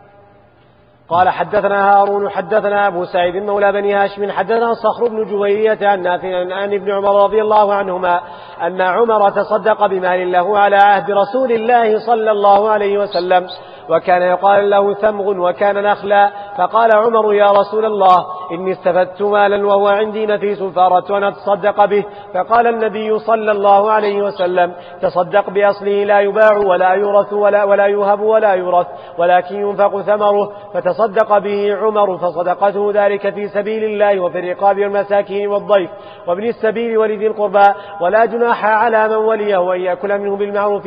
قال حدثنا هارون حدثنا أبو سعيد مولى بني هاشم حدثنا صخر بن جويرية عن نافع عن ابن عمر رضي الله عنهما أن عمر تصدق بمال له على عهد رسول الله صلى الله عليه وسلم، وكان يقال له ثمغ وكان نخلا، فقال عمر يا رسول الله إني استفدت مالا وهو عندي نفيس فأردت أن أتصدق به، فقال النبي صلى الله عليه وسلم تصدق بأصله لا يباع ولا يورث ولا يهب ولا يورث ولكن ينفق ثمره، فتصدق به عمر، فصدقته ذلك في سبيل الله وفي الرقاب والمساكين والضيف وابن السبيل ولذي القربى، ولا جناح على من وليه أن يأكل منه بالمعروف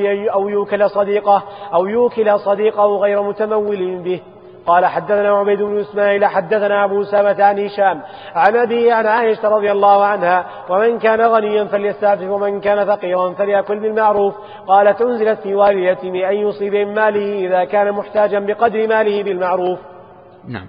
أو يوكل صديقه غير متمول به. قال حدثنا عبيد بن إسماعيل حدثنا أبو سامة عن هشام عن أبيه عن عائشة رضي الله عنها ومن كان غنيا فليستعفف ومن كان فقيرا فليأكل بالمعروف. قالت أنزلت في والي اليتيم أن يصيب من ماله إذا كان محتاجا بقدر ماله بالمعروف. نعم.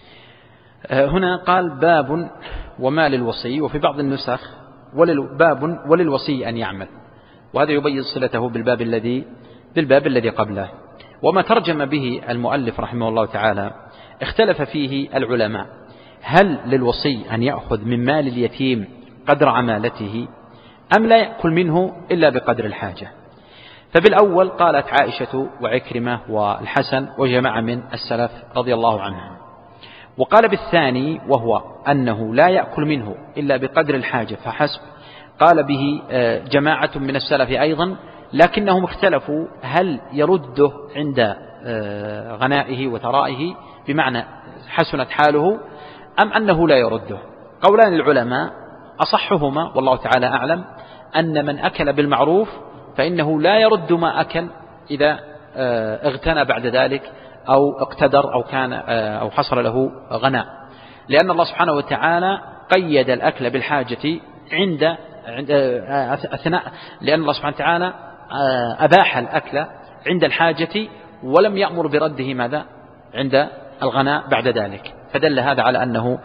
هنا قال باب وما للوصي، وفي بعض النسخ باب وللوصي أن يعمل، وهذا يبين صلته بالباب الذي قبله. وما ترجم به المؤلف رحمه الله تعالى اختلف فيه العلماء، هل للوصي أن يأخذ من مال اليتيم قدر عمالته أم لا يأكل منه إلا بقدر الحاجة؟ فبالأول قالت عائشة وعكرمة والحسن وجماعة من السلف رضي الله عنهم، وقال بالثاني وهو أنه لا يأكل منه إلا بقدر الحاجة فحسب، قال به جماعة من السلف أيضا، لكنهم اختلفوا هل يرده عند غنائه وثرائه بمعنى حسنت حاله أم أنه لا يرده. قولان العلماء أصحهما والله تعالى أعلم أن من أكل بالمعروف فإنه لا يرد ما أكل إذا اغتنى بعد ذلك أو اقتدر أو حصل له غناء، لأن الله سبحانه وتعالى قيد الأكل بالحاجة عند أثناء، لأن الله سبحانه وتعالى أباح الأكل عند الحاجة ولم يأمر برده ماذا عند الغناء بعد ذلك، فدل هذا على أنه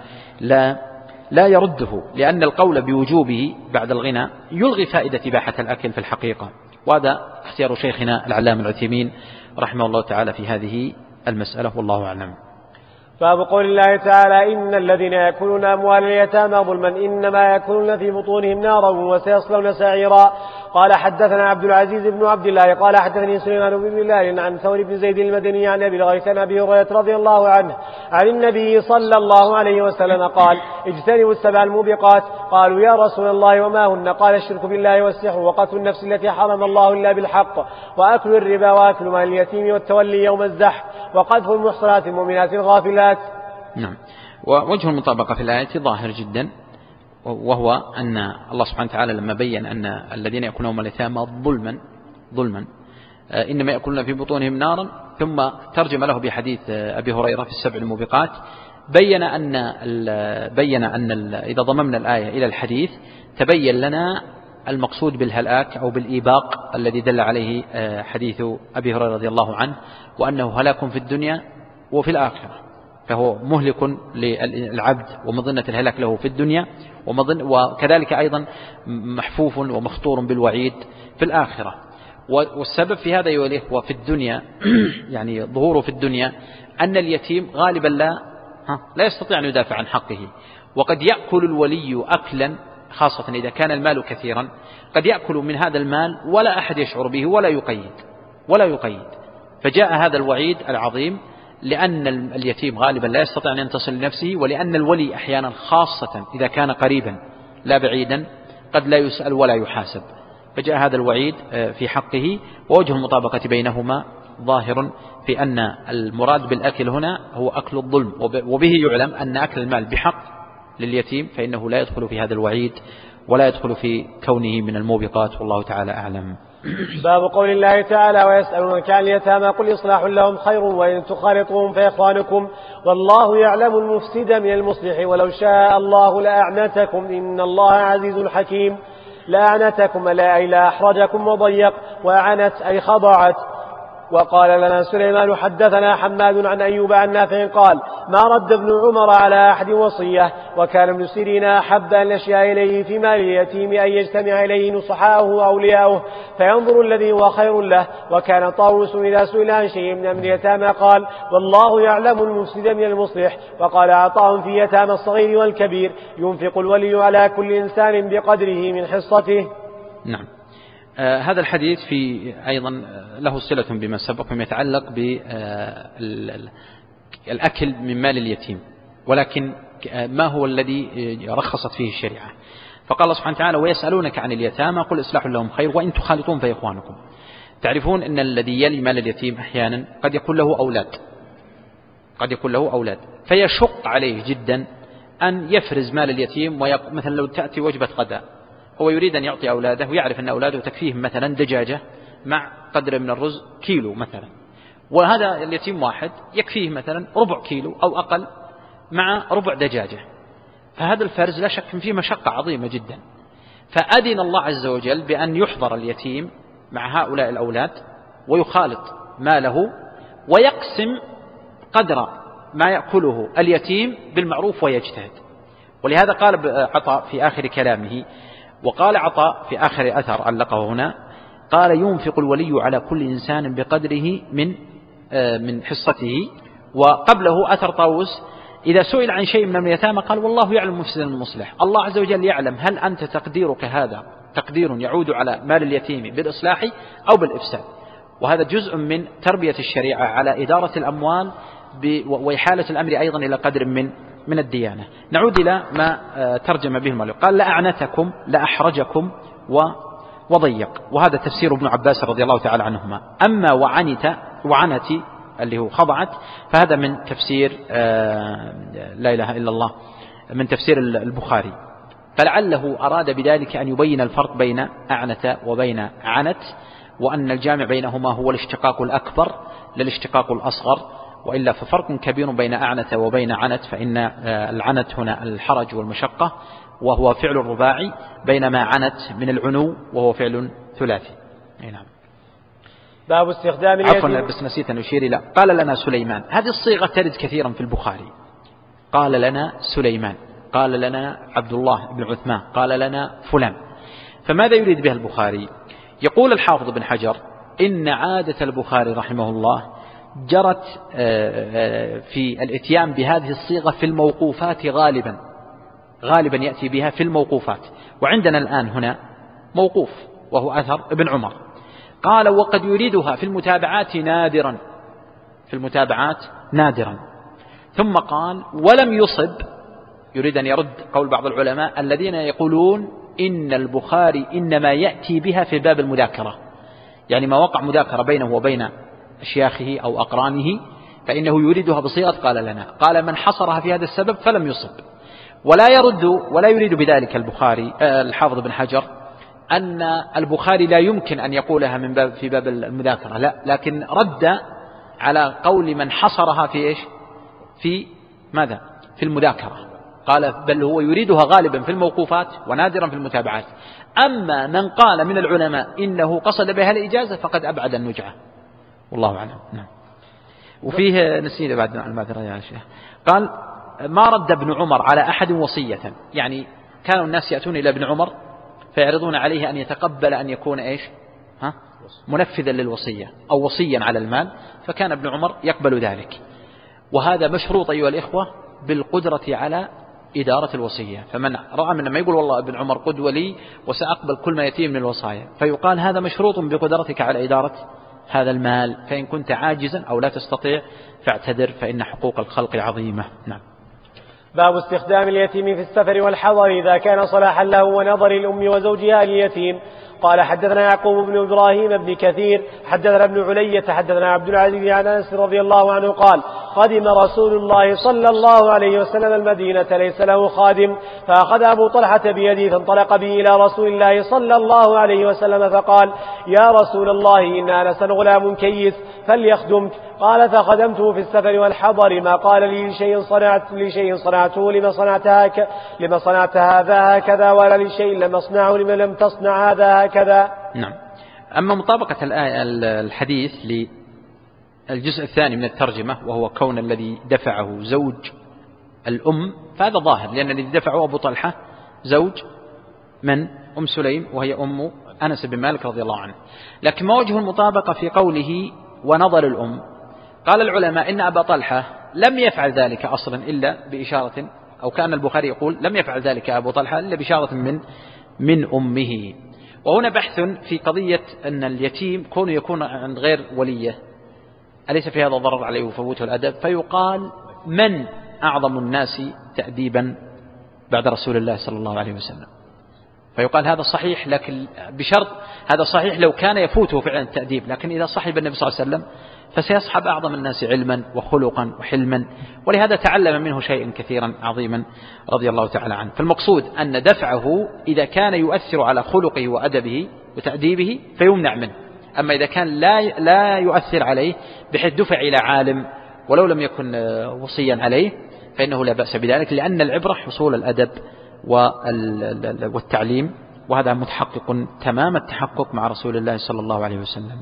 لا يرده، لأن القول بوجوبه بعد الغنى يلغي فائدة إباحة الأكل في الحقيقة. وهذا اختيار شيخنا العلامة العثيمين رحمه الله تعالى في هذه المسألة والله أعلم. باب قول الله تعالى إن الذين يأكلون أموال اليتامى ظلما إنما يأكلون في بطونهم نارا وسيصلون سعيرا. قال حدثنا عبد العزيز بن عبد الله قال حدثني سليمان بن بلال عن ثور بن زيد المدني عن أبي الغيث عن أبي هريرة رضي الله عنه عن النبي صلى الله عليه وسلم قال اجتنبوا السبع الموبقات. قالوا يا رسول الله وما هن؟ قال الشرك بالله والسحر وقتل النفس التي حرم الله إلا بالحق وأكل الربا وأكل مال اليتيم والتولي يوم الزحف وقذف المحصنات المؤمنات الغافلات. نعم. ووجه المطابقة في الآية ظاهر جدا، وهو أن الله سبحانه وتعالى لما بين أن الذين يأكلون اليتامى ظلما إنما يأكلون في بطونهم نارا، ثم ترجم له بحديث أبي هريرة في السبع الموبقات، بين أن إذا ضممنا الآية إلى الحديث تبين لنا المقصود بالهلاك أو بالإيباق الذي دل عليه حديث أبي هريرة رضي الله عنه، وأنه هلاك في الدنيا وفي الآخرة، فهو مهلك للعبد ومظنة الهلاك له في الدنيا، وكذلك أيضا محفوف ومخطور بالوعيد في الآخرة. والسبب في هذا يوليه وفي الدنيا يعني ظهوره في الدنيا أن اليتيم غالبا لا يستطيع أن يدافع عن حقه، وقد يأكل الولي أكلا، خاصة إذا كان المال كثيرا، قد يأكل من هذا المال ولا أحد يشعر به ولا يقيد. فجاء هذا الوعيد العظيم لأن اليتيم غالبا لا يستطيع أن ينتصر لنفسه، ولأن الولي أحيانا خاصة إذا كان قريبا لا بعيدا قد لا يسأل ولا يحاسب، فجاء هذا الوعيد في حقه. ووجه المطابقة بينهما ظاهر في أن المراد بالأكل هنا هو أكل الظلم، وبه يعلم أن أكل المال بحق لليتيم فإنه لا يدخل في هذا الوعيد ولا يدخل في كونه من الموبقات، والله تعالى أعلم. باب قول الله تعالى ويسألونك عن اليتامى قل إصلاح لهم خير وإن تخالطوهم فإخوانكم والله يعلم المفسد من المصلح ولو شاء الله لأعنتكم إن الله عزيز حكيم. لأعنتكم لا أحرجكم وضيق، وأعنت أي خضعت. وقال لنا سليمان حدثنا حماد عن أيوب عن نافع قال ما رد ابن عمر على أحد وصية، وكان ابن سيرين أحب الأشياء إليه في مال اليتيم أن يجتمع إليه نصحاؤه وأولياؤه فينظر الذي هو خير له. وكان طاووس إذا سئل عن شيء من أمر اليتامى قال والله يعلم المفسد من المصلح. وقال عطاء في يتامى الصغير والكبير ينفق الولي على كل إنسان بقدره من حصته. نعم. هذا الحديث في أيضا له صلة بما سبق فيما يتعلق بالأكل من مال اليتيم، ولكن ما هو الذي رخصت فيه الشريعة؟ فقال الله سبحانه وتعالى ويسألونك عن اليتامى قل إصلاح لهم خير وإن تخالطون فإخوانكم. تعرفون أن الذي يلي مال اليتيم أحيانا قد يكون له أولاد فيشق عليه جدا أن يفرز مال اليتيم، مثلا لو تأتي وجبة غداء هو يريد أن يعطي أولاده ويعرف أن أولاده تكفيهم مثلا دجاجة مع قدر من الرز كيلو مثلا، وهذا اليتيم واحد يكفيه مثلا ربع كيلو أو أقل مع ربع دجاجة، فهذا الفرز لا شك فيه مشقة عظيمة جدا. فأذن الله عز وجل بأن يحضر اليتيم مع هؤلاء الأولاد ويخالط ماله ويقسم قدر ما يأكله اليتيم بالمعروف ويجتهد. ولهذا قال عطاء في آخر كلامه، وقال عطاء في آخر أثر علقه هنا قال ينفق الولي على كل إنسان بقدره من حصته. وقبله أثر طاووس إذا سئل عن شيء من اليتامى قال والله يعلم المفسد من المصلح. الله عز وجل يعلم هل أنت تقديرك هذا تقدير يعود على مال اليتيم بالإصلاح أو بالإفساد، وهذا جزء من تربية الشريعة على إدارة الأموال وإحالة الأمر أيضا إلى قدر من الديانة. نعود إلى ما ترجم به المؤلف، قال لأعنتكم لأحرجكم وضيق، وهذا تفسير ابن عباس رضي الله تعالى عنهما. أما وعنت اللي هو خضعت فهذا من تفسير لا إله إلا الله من تفسير البخاري، فلعله أراد بذلك أن يبين الفرق بين أعنت وبين عنت، وأن الجامع بينهما هو الاشتقاق الأكبر للاشتقاق الأصغر، وإلا ففرق كبير بين أعنت وبين عنت، فإن العنت هنا الحرج والمشقة وهو فعل رباعي، بينما عنت من العنو وهو فعل ثلاثي. نعم. باب استخدام عفوا بس نسيت أن أشير إلى قال لنا سليمان، هذه الصيغة ترد كثيرا في البخاري، قال لنا سليمان، قال لنا عبد الله بن عثمان، قال لنا فلان. فماذا يريد به البخاري؟ يقول الحافظ بن حجر إن عادة البخاري رحمه الله جرت في الاتيان بهذه الصيغة في الموقوفات غالبا يأتي بها في الموقوفات. وعندنا الآن هنا موقوف وهو أثر ابن عمر. قال وقد يريدها في المتابعات نادرا. ثم قال ولم يصب، يريد أن يرد قول بعض العلماء الذين يقولون إن البخاري إنما يأتي بها في باب المذاكرة، يعني ما وقع مذاكرة بينه وبين أشياخه أو أقرانه فإنه يريدها بصيغة قال لنا. قال من حصرها في هذا السبب فلم يصب. ولا يريد بذلك البخاري الحافظ بن حجر أن البخاري لا يمكن أن يقولها في باب المذاكرة، لا، لكن رد على قول من حصرها في إيش؟ في ماذا؟ في المذاكرة. قال بل هو يريدها غالبا في الموقوفات ونادرا في المتابعات. أما من قال من العلماء إنه قصد بها الإجازة فقد أبعد النجعة، والله أعلم. نعم. وفيه نسينا بعد المعذرة يا شيخ، قال ما رد ابن عمر على أحد وصية، يعني كانوا الناس يأتون إلى ابن عمر فيعرضون عليه أن يتقبل أن يكون إيش؟ منفذا للوصية أو وصيا على المال، فكان ابن عمر يقبل ذلك. وهذا مشروط أيها الإخوة بالقدرة على إدارة الوصية. فمن رأى من ما يقول والله ابن عمر قدوة لي وسأقبل كل ما يتيم من الوصايا، فيقال هذا مشروط بقدرتك على إدارة هذا المال، فإن كنت عاجزا أو لا تستطيع فاعتذر، فإن حقوق الخلق عظيمة. نعم. باب استخدام اليتيم في السفر والحضر إذا كان صلاحا له ونظر الأم وزوجها اليتيم. قال حدثنا يعقوب بن إبراهيم بن كثير حدثنا ابن علية حدثنا عبد العزيز عن أنس رضي الله عنه قال قدم رسول الله صلى الله عليه وسلم المدينة ليس له خادم، فأخذ أبو طلحة بيدي فانطلق به إلى رسول الله صلى الله عليه وسلم فقال يا رسول الله إن أنسا غلام كيس فليخدمك. قال فخدمته في السفر والحضر ما قال لي لشيء صنعته لما صنعت هذا هكذا، ولا لشيء لم أصنعه لما لم تصنع هذا هكذا. نعم. أما مطابقة الحديث للجزء الثاني من الترجمة وهو كون الذي دفعه زوج الأم، فهذا ظاهر، لأن الذي دفعه أبو طلحة زوج من أم سليم وهي أم أنس بن مالك رضي الله عنه. لكن ما وجه المطابقة في قوله ونظر الأم؟ قال العلماء إن أبا طلحة لم يفعل ذلك أصلا إلا بإشارة، أو كان البخاري يقول لم يفعل ذلك أبو طلحة إلا بإشارة من أمه. وهنا بحث في قضية أن اليتيم يكون عند غير وليه، أليس في هذا ضرر عليه وفوته الأدب؟ فيقال من أعظم الناس تأديبا بعد رسول الله صلى الله عليه وسلم؟ فيقال هذا صحيح، لكن بشرط هذا صحيح لو كان يفوته فعلا التأديب، لكن إذا صحب النبي صلى الله عليه وسلم فسيصحب أعظم الناس علما وخلقا وحلما، ولهذا تعلم منه شيئا كثيرا عظيما رضي الله تعالى عنه. فالمقصود أن دفعه إذا كان يؤثر على خلقه وأدبه وتأديبه فيمنع منه، أما إذا كان لا يؤثر عليه بحيث دفع إلى عالم ولو لم يكن وصيا عليه فإنه لا بأس بذلك، لأن العبرة حصول الأدب والتعليم، وهذا متحقق تمام التحقق مع رسول الله صلى الله عليه وسلم.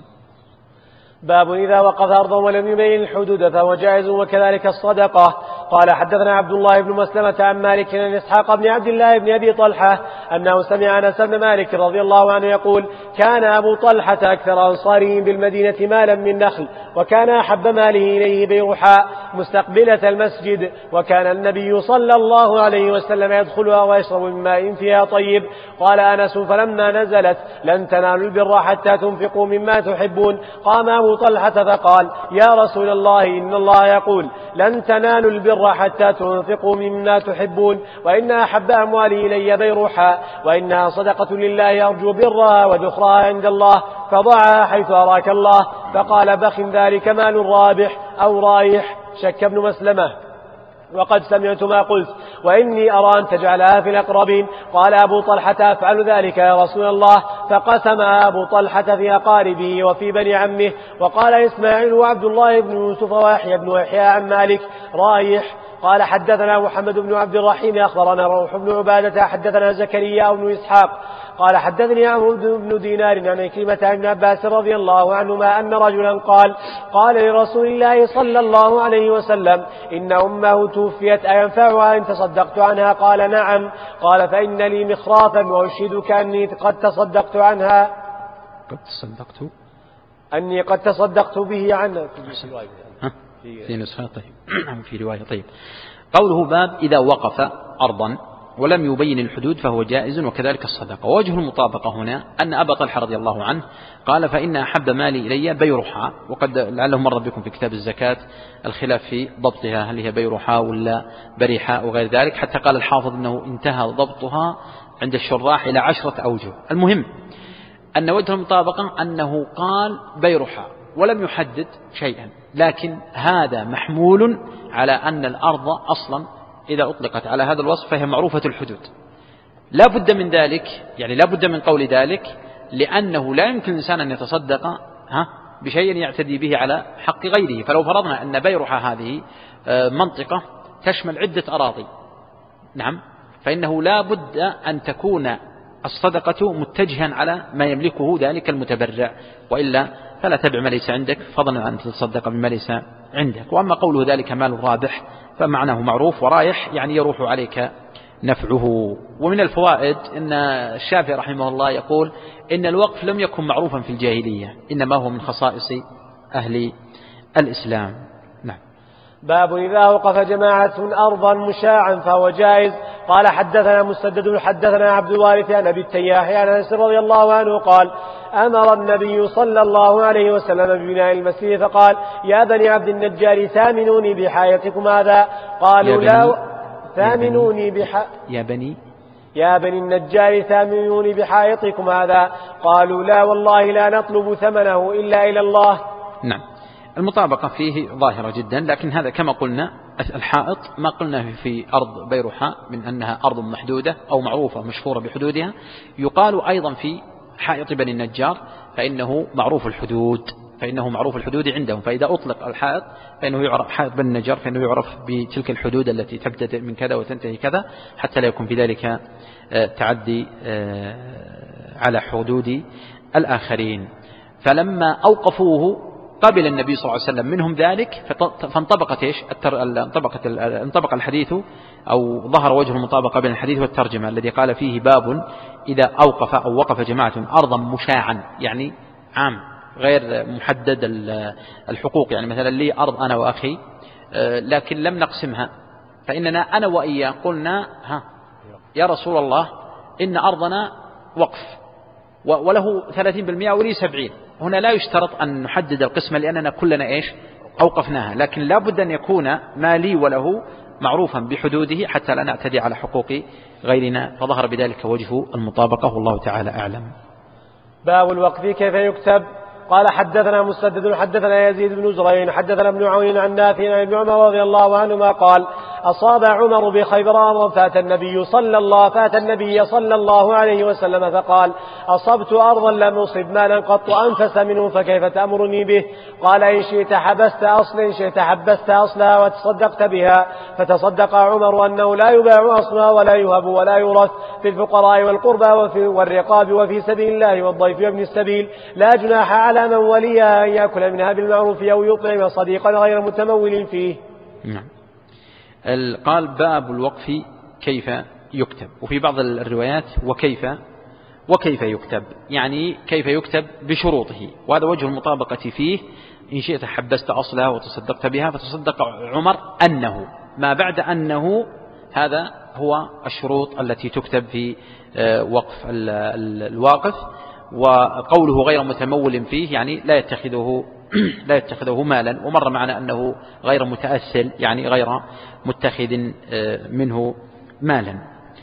باب إذا وقف أرضا ولم يبين الحدود فهو جائز، وكذلك الصدقة. قال حدثنا عبد الله بن مسلمة عن مالك عن إسحاق بن عبد الله بن أبي طلحة أنه سمع أنس بن مالك رضي الله عنه يقول كان أبو طلحة أكثر أنصارهم بالمدينة مالا من نخل، وكان أحب ماله إليه بيرحاء مستقبلة المسجد، وكان النبي صلى الله عليه وسلم يدخلها ويشرب من ماء فيها طيب. قال أنس فلما نزلت لن تنالوا البر حتى تنفقوا مما تحبون قام أبو طلحة فقال يا رسول الله إن الله يقول لن تنالوا البر حتى تنفقوا مما تحبون، وإن أحب أموالي إلي بيرحاء، وإنها صدقة لله أرجو برها وذخرها عند الله، فضعها حيث أراك الله. فقال بخ ذلك مال رابح أو رايح، شك ابن مسلمة وقد سمعت ما قلت، وإني أرى أن تجعلها في الأقربين. قال أبو طلحة أفعل ذلك يا رسول الله؟ فقسم أبو طلحة في أقاربه وفي بني عمه. وقال إسماعيل وعبد الله بن يوسف ويحيى بن يحيى عن مالك رايح. قال حدثنا محمد بن عبد الرحيم أخبرنا روح بن عبادة حدثنا زكريا بن إسحاق قال حدثني عمرو بن دينار عن عكرمة عن ابن عباس رضي الله عنهما أن رجلا قال لرسول الله صلى الله عليه وسلم إن أمه توفيت أينفعها إن تصدقت عنها؟ قال نعم. قال فإن لي مخراثا وأشهدك أني قد تصدقت عنها. أني قد تصدقت به عنه في نسخة. طيب في رواية. طيب قوله باب إذا وقف أرضا ولم يبين الحدود فهو جائز وكذلك الصدقة. ووجه المطابقة هنا أن أبا طلحة رضي الله عنه قال فإن أحب مالي إلي بيرحاء، وقد لعله مر بكم في كتاب الزكاة الخلاف في ضبطها هل هي بيرحاء ولا بريحاء وغير ذلك، حتى قال الحافظ أنه انتهى ضبطها عند الشراح إلى 10 أوجه. المهم أن وجه المطابقة أنه قال بيرحاء ولم يحدد شيئا، لكن هذا محمول على أن الأرض أصلا إذا أطلقت على هذا الوصف فهي معروفة الحدود. لا بد من ذلك، يعني لا بد من قول ذلك، لأنه لا يمكن الإنسان أن يتصدق بشيء يعتدي به على حق غيره. فلو فرضنا أن بيرحاء هذه منطقة تشمل عدة أراضي، نعم، فإنه لا بد أن تكون الصدقة متجها على ما يملكه ذلك المتبرع، وإلا فلا تبع ما ليس عندك فضلا أن تتصدق بما ليس عندك. وأما قوله ذلك مال رابح فمعناه معروف، ورايح يعني يروح عليك نفعه. ومن الفوائد أن الشافعي رحمه الله يقول إن الوقف لم يكن معروفا في الجاهلية، إنما هو من خصائص أهل الإسلام. نعم. باب إذا وقف جماعة أرضا مشاعا فهو جائز. قال حدثنا مسدد حدثنا عبد الوارث عن أبي التياح عن أنس رضي الله عنه قال أمر النبي صلى الله عليه وسلم ببناء المسجد فقال يا بني عبد النجار ثامنوني بحائطكم هذا. قالوا لا ثامنوني يا بني النجار ثامنوني بحائطكم هذا. قالوا لا والله لا نطلب ثمنه إلا إلى الله. نعم. المطابقة فيه ظاهرة جدا، لكن هذا كما قلنا الحائط ما قلنا في أرض بيرحاء من أنها أرض محدودة أو معروفة مشهورة بحدودها، يقال أيضا في حائط بني النجار فإنه معروف الحدود عندهم. فإذا أطلق الحائط فإنه يعرف حائط بني النجار، فإنه يعرف بتلك الحدود التي تبتدئ من كذا وتنتهي كذا، حتى لا يكون في ذلك تعدي على حدود الآخرين. فلما أوقفوه قبل النبي صلى الله عليه وسلم منهم ذلك، فانطبقت انطبق الحديث أو ظهر وجه المطابقة بين الحديث والترجمة الذي قال فيه باب إذا أوقف أو وقف جماعة أرضا مشاعا، يعني عام غير محدد الحقوق، يعني مثلا لي أرض أنا وأخي لكن لم نقسمها، فإننا أنا وإياه قلنا يا رسول الله إن أرضنا وقف وله 30% ولي 70. هنا لا يشترط أن نحدد القسمة لأننا كلنا أوقفناها، لكن لا بد أن يكون ما لي وله معروفا بحدوده حتى لا نعتدي على حقوق غيرنا، فظهر بذلك وجه المطابقة والله تعالى أعلم. باب الوقف كيف يكتب. قال حدثنا مسدد حدثنا يزيد بن زرين حدثنا ابن عون عن نافع عن ابن عمر رضي الله عنهما قال أصاب عمر بخيبر أرضا فأتى النبي صلى الله عليه وسلم فقال أصبت أرضا لم أصب مالا قط أنفس منه فكيف تأمرني به؟ قال إن شئت حبست أصلها وتصدقت بها. فتصدق عمر أنه لا يباع أصلها ولا يهب ولا يورث في الفقراء والقربى والرقاب وفي سبيل الله والضيف وابن السبيل، لا جناح على من وليها أن يأكل منها بالمعروف أو يطعم صديقا غير متمول فيه. نعم. قال باب الوقف كيف يكتب، وفي بعض الروايات وكيف يكتب، يعني كيف يكتب بشروطه، وهذا وجه المطابقة فيه. إن شئت حبست أصلها وتصدقت بها، فتصدق عمر أنه ما بعد أنه هذا هو الشروط التي تكتب في وقف الواقف. وقوله غير متمول فيه يعني لا يتخذه مالا، ومر معنا أنه غير متأثل يعني غير متخذ منه مالا.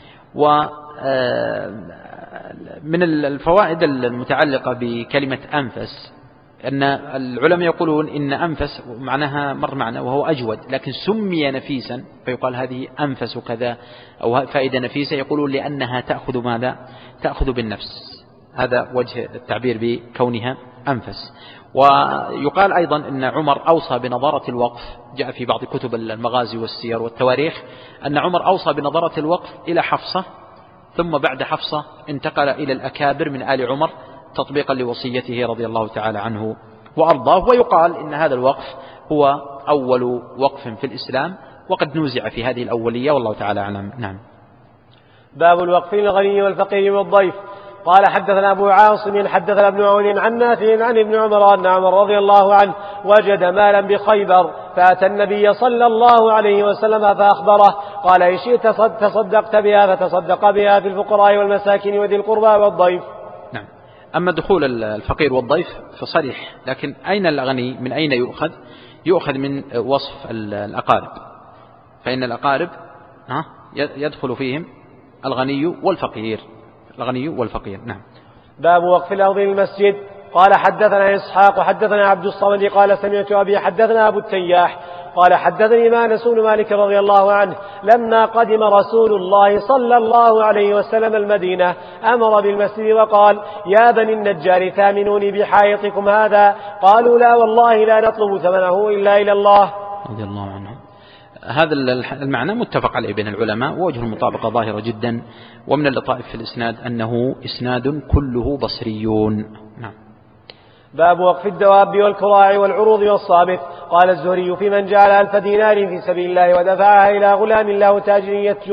ومن الفوائد المتعلقة بكلمة أنفس أن العلماء يقولون إن أنفس معناها مر معنا وهو أجود، لكن سمي نفيسا فيقال هذه أنفس كذا أو فائدة نفيسة، يقولون لأنها تأخذ ماذا؟ تأخذ بالنفس، هذا وجه التعبير بكونها أنفس. ويقال أيضا أن عمر أوصى بنظارة الوقف، جاء في بعض كتب المغازي والسير والتواريخ أن عمر أوصى بنظارة الوقف إلى حفصة، ثم بعد حفصة انتقل إلى الأكابر من آل عمر تطبيقا لوصيته رضي الله تعالى عنه وأرضاه. ويقال إن هذا الوقف هو أول وقف في الإسلام، وقد نوزع في هذه الأولية والله تعالى أعلم. نعم. باب الوقف للغني والفقير والضيف. قال حدثنا أبو عاصم حدثنا ابن عون عن نافع عن ابن عمر أن عمر رضي الله عنه وجد مالا بخيبر فأتى النبي صلى الله عليه وسلم فأخبره قال إن شئت تصدقت بها فتصدق بها في الفقراء والمساكين وذي القربى والضيف. نعم. أما دخول الفقير والضيف فصريح، لكن أين الغني من أين يؤخذ؟ يؤخذ من وصف الأقارب، فإن الأقارب يدخل فيهم الغني والفقير. نعم. باب وقف الأرض للمسجد. قال حدثنا إسحاق حدثنا عبد الصمد قال سمعت أبي حدثنا أبو التياح قال حدثني أنس بن مالك رضي الله عنه لما قدم رسول الله صلى الله عليه وسلم المدينة أمر بالمسجد وقال يا بني النجار ثامنوني بحائطكم هذا، قالوا لا والله لا نطلب ثمنه إلا إلى الله رضي الله عنه. هذا المعنى متفق عليه بين العلماء، ووجه المطابقة ظاهرة جدا. ومن اللطائف في الإسناد أنه إسناد كله بصريون. نعم. باب وقف الدواب والكراع والعروض والصامت. قال الزهري في من جعل 1000 دينار في سبيل الله ودفعها إلى غلام له تاجر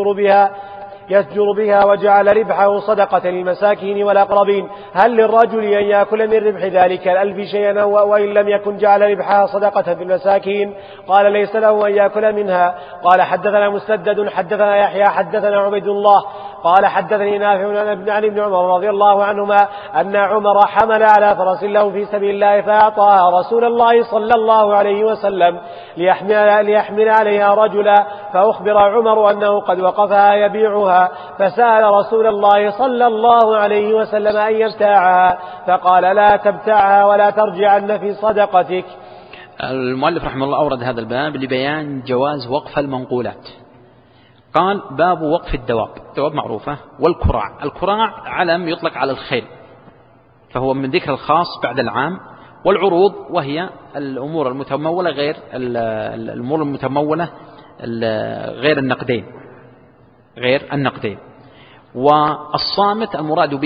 يتجر بها وجعل ربحه صدقة للمساكين والأقربين، هل للرجل أن يأكل من ربح ذلك 1000 شيئا وإن لم يكن جعل ربحها صدقة في المساكين؟ قال ليس له أن يأكل منها. قال حدثنا مسدد حدثنا يحيى حدثنا عبيد الله قال حدثني نافع عن ابن عمر رضي الله عنهما أن عمر حمل على فرس له في سبيل الله فأعطاها رسول الله صلى الله عليه وسلم ليحمل عليها رجلا، فأخبر عمر أنه قد وقفها يبيعها، فسأل رسول الله صلى الله عليه وسلم أن يبتاعها، فقال لا تبتعها ولا ترجعن في صدقتك. المؤلف رحمه الله أورد هذا الباب لبيان جواز وقف المنقولات. قال باب وقف الدواب معروفة، والكراع. الكراع علم يطلق على الخيل، فهو من ذكر الخاص بعد العام. والعروض وهي الأمور المتمولة غير الأمور المتمولة غير النقدين. والصامت المراد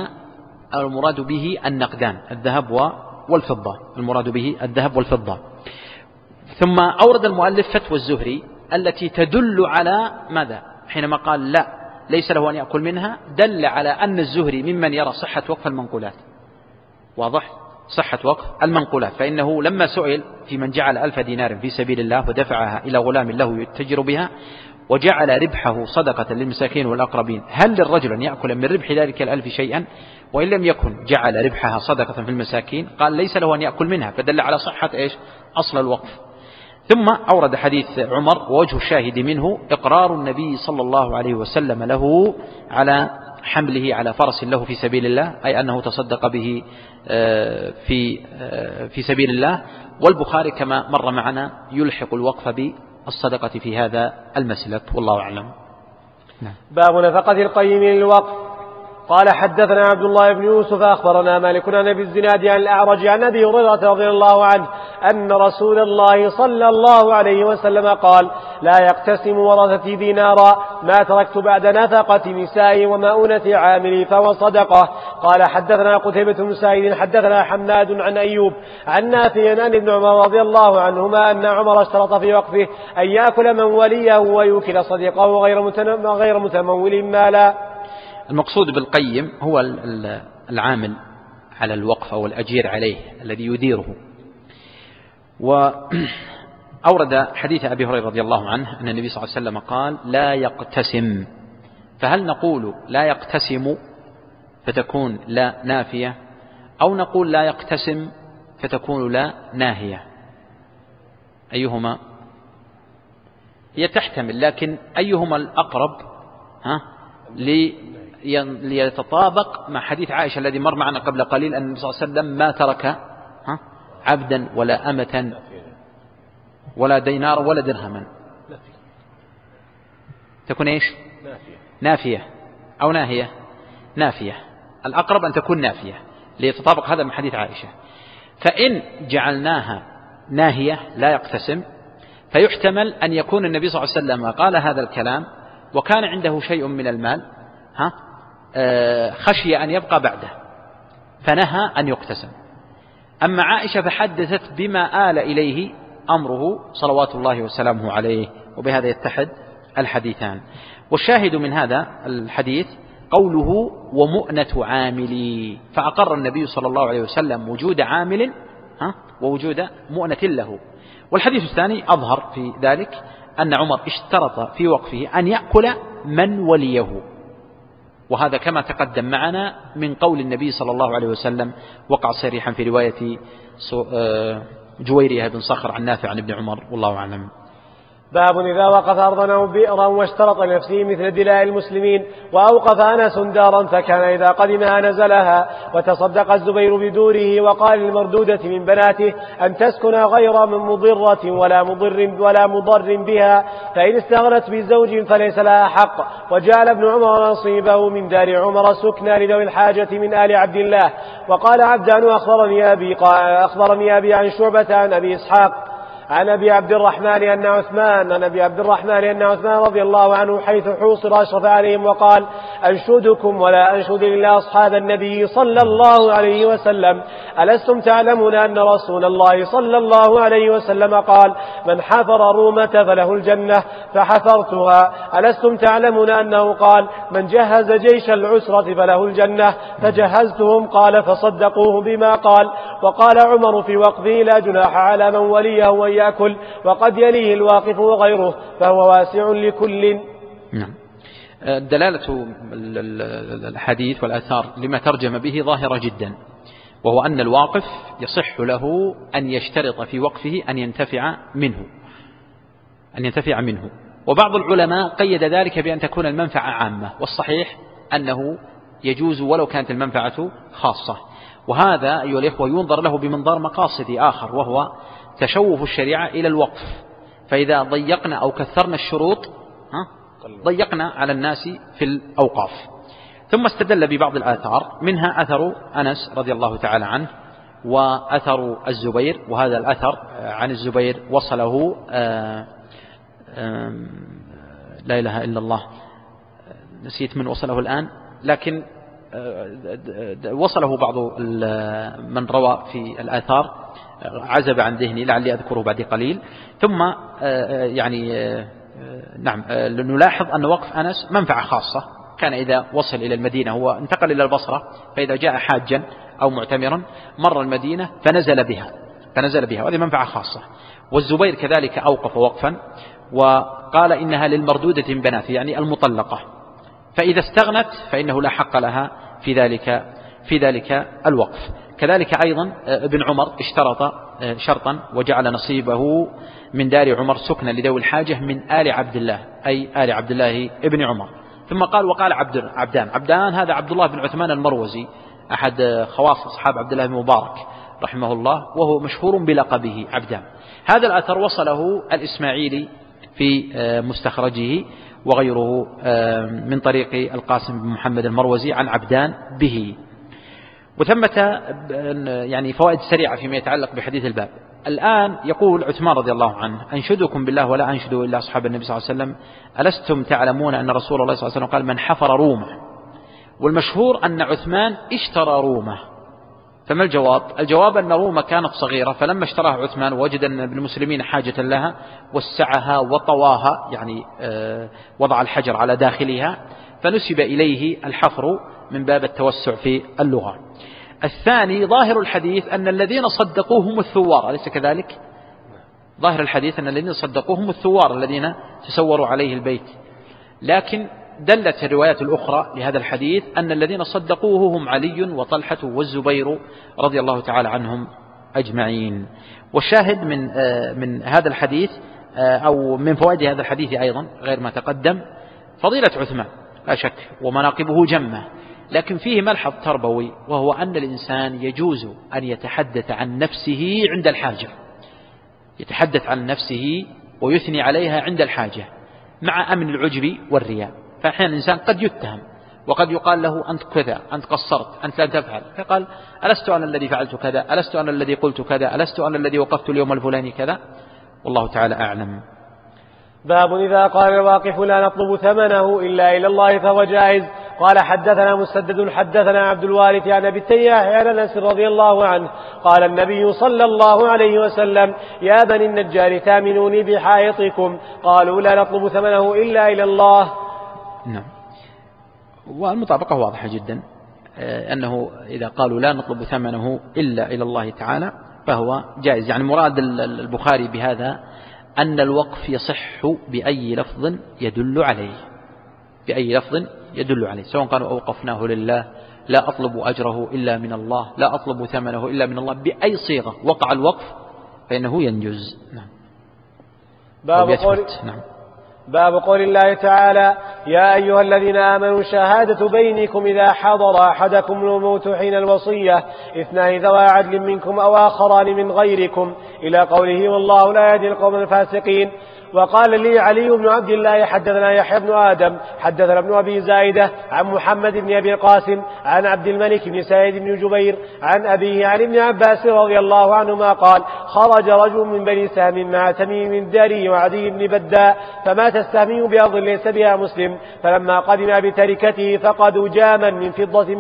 به النقدان الذهب والفضة، المراد به الذهب والفضة. ثم أورد المؤلف فتوى الزهري التي تدل على ماذا؟ حينما قال لا ليس له أن يأكل منها، دل على أن الزهري ممن يرى صحة وقف المنقولات. واضح؟ صحة وقف المنقولات. فإنه لما سئل في من جعل 1000 دينار في سبيل الله ودفعها إلى غلام له يتجر بها وجعل ربحه صدقة للمساكين والأقربين، هل للرجل أن يأكل من ربح ذلك 1000 شيئا وإن لم يكن جعل ربحها صدقة في المساكين؟ قال ليس له أن يأكل منها، فدل على صحة أصل الوقف. ثم أورد حديث عمر، ووجه الشاهد منه إقرار النبي صلى الله عليه وسلم له على حمله على فرس له في سبيل الله، أي أنه تصدق به في سبيل الله. والبخاري كما مر معنا يلحق الوقف بالصدقة في هذا المسلك، والله أعلم. باب نفقة القيم للوقف. قال حدثنا عبد الله بن يوسف أخبرنا مالك عن أبي الزناد عن الأعرج عن أبي هريرة رضي الله عنه أن رسول الله صلى الله عليه وسلم قال لا يقتسم ورثتي دينارا ما تركت بعد نفقة نسائي ومؤونة عاملي فهو صدقة. قال حدثنا قتيبة بن سعيد حدثنا حماد عن أيوب عن نافع عن ابن عمر رضي الله عنهما أن عمر اشترط في وقفه أن يأكل من وليه ويوكل صديقه غير متمول مالا. المقصود بالقيم هو العامل على الوقف أو الأجير عليه الذي يديره. وأورد حديث أبي هريرة رضي الله عنه أن النبي صلى الله عليه وسلم قال لا يقتسم. فهل نقول لا يقتسم فتكون لا نافية، أو نقول لا يقتسم فتكون لا ناهية؟ أيهما؟ هي تحتمل، لكن أيهما الأقرب ليتطابق مع حديث عائشة الذي مر معنا قبل قليل أن النبي صلى الله عليه وسلم ما ترك عبدا ولا أمة ولا دينار ولا درهما. تكون إيش؟ نافية أو ناهية؟ نافية. الأقرب أن تكون نافية ليتطابق هذا مع حديث عائشة. فإن جعلناها ناهية لا يقتسم، فيحتمل أن يكون النبي صلى الله عليه وسلم قال هذا الكلام وكان عنده شيء من المال خشي أن يبقى بعده فنهى أن يقتسم. أما عائشة فحدثت بما آل إليه أمره صلوات الله وسلامه عليه، وبهذا يتحد الحديثان. والشاهد من هذا الحديث قوله ومؤنة عاملي، فأقر النبي صلى الله عليه وسلم وجود عامل ووجود مؤنة له. والحديث الثاني أظهر في ذلك أن عمر اشترط في وقفه أن يأكل من وليه، وهذا كما تقدم معنا من قول النبي صلى الله عليه وسلم، وقع صريحا في رواية جويرية بن صخر عن نافع عن ابن عمر، والله أعلم. باب إذا وقف أرضا أو بئرا واشترط لنفسه مثل دلاء المسلمين، وأوقف أنس دارا فكان إذا قدمها نزلها، وتصدق الزبير بدوره وقال للمردودة من بناته أن تسكن غير من مضرة ولا مضر بها، فإن استغنت بزوج فليس لها حق. وجعل ابن عمر نصيبه من دار عمر سكنى لذوي الحاجة من آل عبد الله. وقال عبدان أخبرني أبي عن شعبة عن أبي إسحاق عن أبي عبد الرحمن أن عثمان رضي الله عنه حيث حوصر أشرف عليهم وقال أنشدكم ولا أنشد إلا أصحاب النبي صلى الله عليه وسلم، ألستم تعلمون أن رسول الله صلى الله عليه وسلم قال من حفر رومة فله الجنة فحفرتها، ألستم تعلمون أنه قال من جهز جيش العسرة فله الجنة فجهزتهم، قال فصدقوه بما قال. وقال عمر في وقفه لا جناح على من وليه وأن يأكل، وقد يليه الواقف وغيره فهو واسع لكل. نعم. دلالة الحديث والآثار لما ترجم به ظاهرة جدا، وهو أن الواقف يصح له أن يشترط في وقفه أن ينتفع منه. وبعض العلماء قيد ذلك بأن تكون المنفعة عامة، والصحيح أنه يجوز ولو كانت المنفعة خاصة. وهذا أيها الإخوة ينظر له بمنظار مقاصدي آخر، وهو تشوف الشريعة إلى الوقف. فإذا ضيقنا أو كثرنا الشروط ضيقنا على الناس في الأوقاف. ثم استدل ببعض الآثار، منها أثر أنس رضي الله تعالى عنه، وأثر الزبير، وهذا الأثر عن الزبير وصله لا إله إلا الله، نسيت من وصله الآن، لكن وصله بعض من روى في الآثار، عزب عن ذهني لعلي أذكره بعد قليل. ثم نعم نلاحظ أن وقف أنس منفعة خاصة، كان إذا وصل إلى المدينة، هو انتقل إلى البصرة، فإذا جاء حاجا أو معتمرا مر المدينة فنزل بها، وهذه منفعة خاصة. والزبير كذلك أوقف وقفا وقال إنها للمردودة من بناته، يعني المطلقة، فإذا استغنت فإنه لا حق لها في ذلك الوقف. كذلك أيضا ابن عمر اشترط شرطا وجعل نصيبه من دار عمر سكنا لذوي الحاجة من آل عبد الله، أي آل عبد الله ابن عمر. ثم وقال عبدان هذا عبد الله بن عثمان المروزي، أحد خواص أصحاب عبد الله بن مبارك رحمه الله، وهو مشهور بلقبه عبدان. هذا الأثر وصله الإسماعيلي في مستخرجه وغيره من طريق القاسم بن محمد المروزي عن عبدان به. وثمة يعني فوائد سريعة فيما يتعلق بحديث الباب. الآن يقول عثمان رضي الله عنه أنشدكم بالله ولا أنشد إلا أصحاب النبي صلى الله عليه وسلم، ألستم تعلمون أن رسول الله صلى الله عليه وسلم قال من حفر رومة. والمشهور أن عثمان اشترى رومة، فما الجواب؟ الجواب أن رومة كانت صغيرة، فلما اشتراها عثمان وجد أن المسلمين حاجة لها وسعها وطواها، يعني وضع الحجر على داخلها، فنسب إليه الحفر من باب التوسع في اللغة. الثاني ظاهر الحديث أن الذين صدقوه هم الثوار، أليس كذلك؟ ظاهر الحديث أن الذين صدقوه هم الثوار الذين تسوروا عليه البيت، لكن دلت الروايات الأخرى لهذا الحديث أن الذين صدقوه هم علي وطلحة والزبير رضي الله تعالى عنهم أجمعين. والشاهد من هذا الحديث أو من فوائد هذا الحديث أيضا غير ما تقدم فضيلة عثمان لا شك ومناقبه جمة، لكن فيه ملحظ تربوي، وهو أن الإنسان يجوز أن يتحدث عن نفسه عند الحاجة، يتحدث عن نفسه ويثني عليها عند الحاجة مع أمن العجب والرياء. فأحيانا الإنسان قد يتهم وقد يقال له أنت كذا، أنت قصرت، أنت لا تفعل، فقال ألست أنا الذي فعلت كذا، ألست أنا الذي قلت كذا، ألست أنا الذي وقفت اليوم الفلاني كذا، والله تعالى أعلم. باب إذا قال الواقف لا نطلب ثمنه إلا إلى الله فهو جائز. قال حدثنا مسدد حدثنا عبد الوارث عن أبي التياح عن أنس رضي الله عنه قال النبي صلى الله عليه وسلم يا بني النجار ثامنوني بحائطكم، قالوا لا نطلب ثمنه إلا إلى الله. نعم. والمطابقة واضحة جدا، أنه إذا قالوا لا نطلب ثمنه إلا إلى الله تعالى فهو جائز. يعني مراد البخاري بهذا أن الوقف يصح بأي لفظ يدل عليه، بأي لفظ يدل عليه، سواء قالوا أوقفناه لله، لا أطلب أجره إلا من الله، لا أطلب ثمنه إلا من الله، بأي صيغة وقع الوقف فإنه ينجز. نعم. باب قول الله تعالى: يا أيها الذين آمنوا شهادة بينكم إذا حضر أحدكم الموت حين الوصية 2 ذوى عدل منكم أو آخران من غيركم، إلى قوله: والله لا يهدي القوم الفاسقين. وقال لي علي بن عبد الله: حدثنا يحيى بن آدم حدثنا ابن أبي زايدة عن محمد بن أبي القاسم عن عبد الملك بن سعيد بن جبير عن أبيه عن ابن عباس رضي الله عنهما قال: خرج رجل من بني سهم مع تميم الداري وعدي بن بداء، فمات السهمي بأرض ليس بها مسلم، فلما قدم بتركته فقدوا جاما من فضة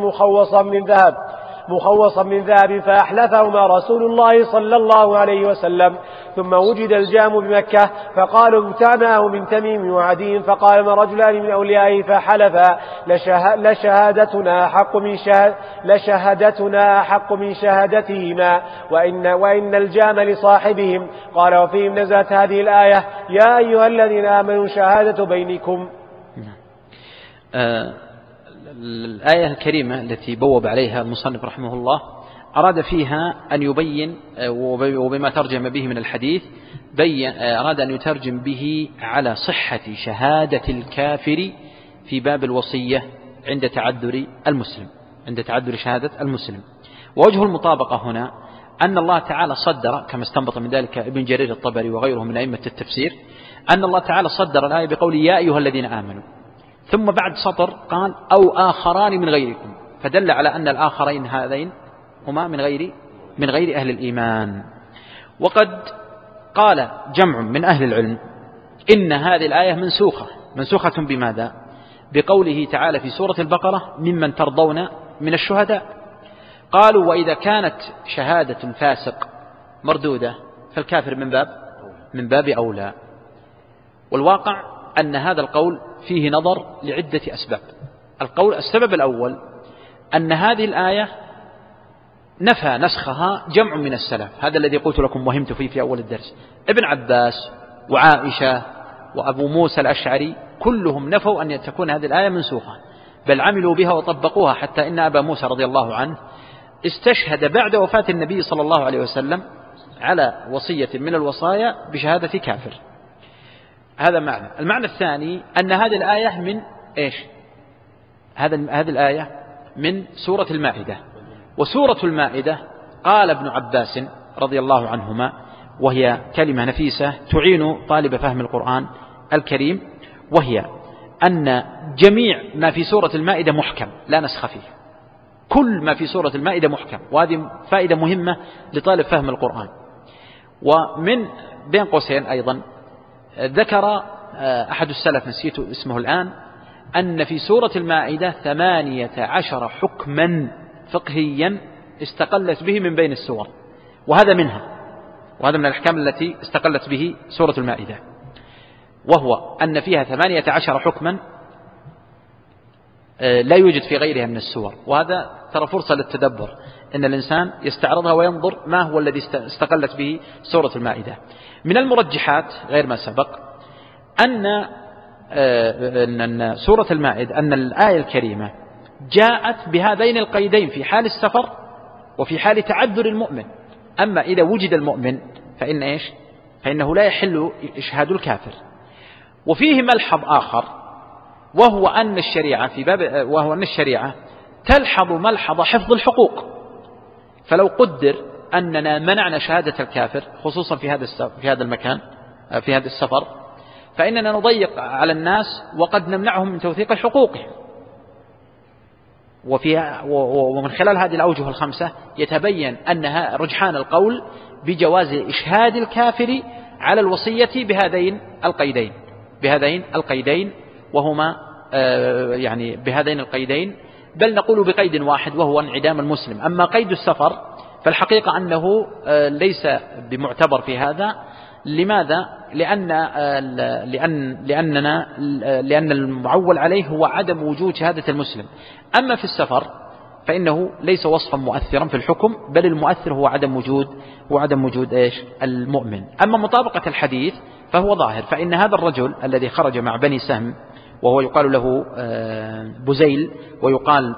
مخوصا من ذهب فأحلفهما رسول الله صلى الله عليه وسلم. ثم وجد الجام بمكة فقالوا: ابتعناه من تميم وعدي. فقال رجلان من أوليائه فحلفا: لشهادتنا أحق من شهادتهما، وإن الجام لصاحبهم. قال: وفيهم نزلت هذه الآية: يا أيها الذين آمنوا شهادة بينكم. الآية الكريمة التي بوب عليها المصنف رحمه الله أراد فيها أن يبين، وبما ترجم به من الحديث أراد أن يترجم به على صحة شهادة الكافر في باب الوصية عند تعذر شهادة المسلم. ووجه المطابقة هنا أن الله تعالى صدر، كما استنبط من ذلك ابن جرير الطبري وغيره من أئمة التفسير، أن الله تعالى صدر الآية بقول: يا أيها الذين آمنوا، ثم بعد سطر قال: أو آخران من غيركم، فدل على أن الآخرين هذين هما من غير أهل الإيمان. وقد قال جمع من أهل العلم إن هذه الآية منسوخة بماذا؟ بقوله تعالى في سورة البقرة: ممن ترضون من الشهداء. قالوا: وإذا كانت شهادة الفاسق مردودة فالكافر من باب أولى. والواقع أن هذا القول فيه نظر لعدة أسباب. السبب الأول أن هذه الآية نفى نسخها جمع من السلف، هذا الذي قلت لكم وهمت فيه في أول الدرس. ابن عباس وعائشة وأبو موسى الأشعري كلهم نفوا أن تكون هذه الآية منسوخة، بل عملوا بها وطبقوها، حتى إن أبا موسى رضي الله عنه استشهد بعد وفاة النبي صلى الله عليه وسلم على وصية من الوصايا بشهادة كافر. هذا معنى. المعنى الثاني أن هذه الآية من إيش؟ هذه الآية من سورة المائدة. وسورة المائدة قال ابن عباس رضي الله عنهما، وهي كلمة نفيسة تعين طالب فهم القرآن الكريم، وهي أن جميع ما في سورة المائدة محكم لا نسخ فيه، كل ما في سورة المائدة محكم. وهذه فائدة مهمة لطالب فهم القرآن. ومن بين قوسين أيضا ذكر أحد السلف نسيت اسمه الآن أن في سورة المائدة 18 حكما فقهيا استقلت به من بين السور، وهذا من الأحكام التي استقلت به سورة المائدة، وهو أن فيها 18 حكما لا يوجد في غيرها من السور. وهذا ترى فرصة للتدبر، أن الإنسان يستعرضها وينظر ما هو الذي استقلت به سورة المائدة. من المرجحات غير ما سبق أن سورة المائدة، أن الآية الكريمة جاءت بهذين القيدين في حال السفر وفي حال تعذر المؤمن. أما إذا وجد المؤمن فإنه لا يحل إشهاد الكافر. وفيه ملحظ آخر، وهو أن الشريعة تلحظ ملحظ حفظ الحقوق. فلو قدر أننا منعنا شهادة الكافر خصوصا في هذا المكان في هذا السفر، فإننا نضيق على الناس وقد نمنعهم من توثيق حقوقهم. ومن خلال هذه الأوجه الخمسة يتبين أنها رجحان القول بجواز إشهاد الكافر على الوصية بهذين القيدين وهما بهذين القيدين، بل نقول بقيد واحد وهو انعدام المسلم. أما قيد السفر فالحقيقة أنه ليس بمعتبر في هذا، لماذا؟ لأن المعول عليه هو عدم وجود شهادة المسلم. أما في السفر فإنه ليس وصفا مؤثرا في الحكم، بل المؤثر هو عدم وجود إيش؟ المؤمن. أما مطابقة الحديث فهو ظاهر، فإن هذا الرجل الذي خرج مع بني سهم وهو يقال له بزيل ويقال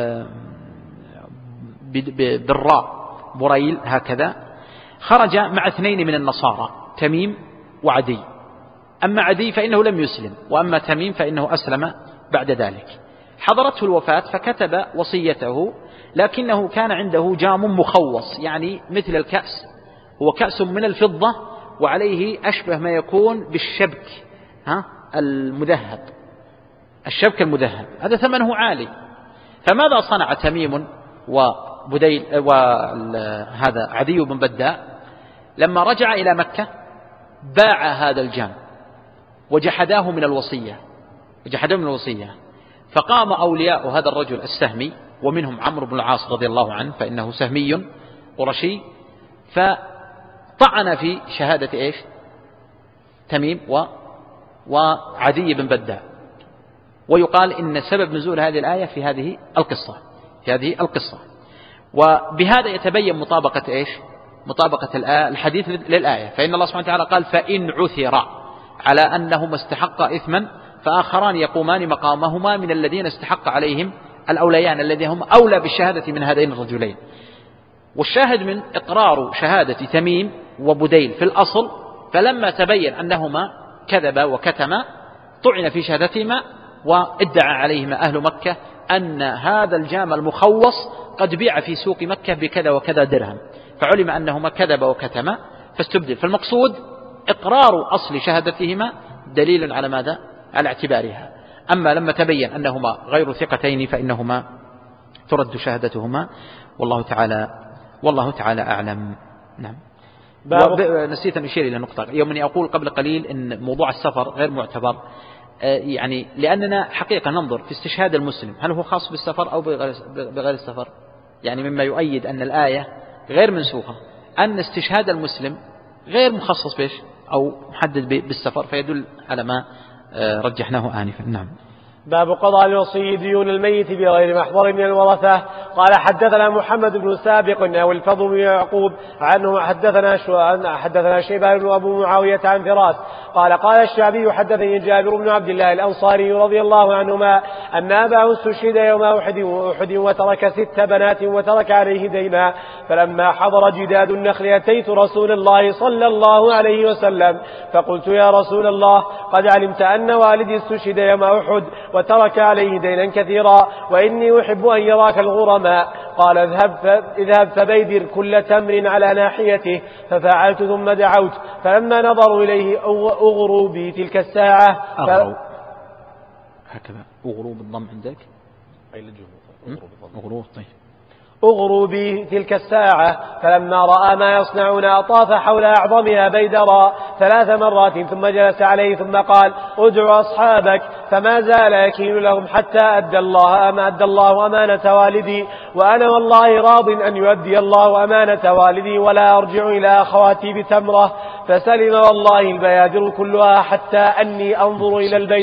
بالراء بريل هكذا، خرج مع 2 من النصارى، تميم وعدي. أما عدي فإنه لم يسلم، وأما تميم فإنه أسلم بعد ذلك. حضرته الوفاة فكتب وصيته، لكنه كان عنده جام مخوص، يعني مثل الكأس، هو كأس من الفضة وعليه أشبه ما يكون بالشبك المذهب، الشبك المذهب، هذا ثمنه عالي. فماذا صنع تميم وبديل وهذا عدي بن بداء؟ لما رجع إلى مكة باع هذا الجام وجحداه من الوصية، فقام أولياء هذا الرجل السهمي ومنهم عمرو بن العاص رضي الله عنه فإنه سهمي قرشي، فطعن في شهادة إيش؟ تميم وعدي بن بداء. ويقال إن سبب نزول هذه الآية في هذه القصة. وبهذا يتبين مطابقة إيش؟ مطابقة الحديث للآية. فإن الله سبحانه وتعالى قال: فإن عثر على أنهما استحقا إثما فآخران يقومان مقامهما من الذين استحق عليهم الأوليان الذين هم أولى بالشهادة من هذين الرجلين. والشاهد من إقرار شهادة تميم وبديل في الأصل، فلما تبين أنهما كذبا وكتما طعن في شهادتهما، وادعى عليهما أهل مكة أن هذا الجام المخوص قد بيع في سوق مكة بكذا وكذا درهم، فعلم أنهما كذبا وكتما فاستبدل. فالمقصود إقرار أصل شهادتهما دليل على ماذا؟ على اعتبارها. أما لما تبين أنهما غير ثقتين فإنهما ترد شهادتهما، والله تعالى أعلم. نعم. نسيت أن أشير إلى نقطة، يومني أقول قبل قليل إن موضوع السفر غير معتبر، يعني لأننا حقيقة ننظر في استشهاد المسلم هل هو خاص بالسفر أو بغير السفر. يعني مما يؤيد أن الآية غير منسوخة أن استشهاد المسلم غير مخصص بيش أو محدد بالسفر، فيدل على ما رجحناه آنفا. نعم. باب قضاء الوصي ديون الميت بغير محضر من الورثة. قال: حدثنا محمد بن سابق أو الفضل بن يعقوب عنه حدثنا شيبان بن أبو معاوية عن فراس قال الشعبي: حدثني جابر بن عبد الله الأنصاري رضي الله عنهما أن أباه استشهد يوم أحد وترك 6 بنات وترك عليه دينا، فلما حضر جداد النخل أتيت رسول الله صلى الله عليه وسلم فقلت: يا رسول الله، قد علمت أن والدي استشهد يوم أحد وترك عليه دينا كثيرا، وإني أحب أن يراك الغرماء. قال: اذهب فبيدر كل تمر على ناحيته. ففعلت ثم دعوت، فلما نظروا إليه أغروا بي تلك الساعة. هكذا أغروا بالضم عندك؟ أغروا. طيب. أغروا بي تلك الساعة، فلما رأى ما يصنعون أطاف حول أعظمها بيدرا 3 مرات ثم جلس عليه ثم قال: ادع أصحابك. فما زال يكين لهم حتى أدى الله أمانة والدي، وأنا والله راض أن يؤدي الله أمانة والدي ولا أرجع إلى أخواتي بتمرة. فسلم والله البيادر كلها حتى أني أنظر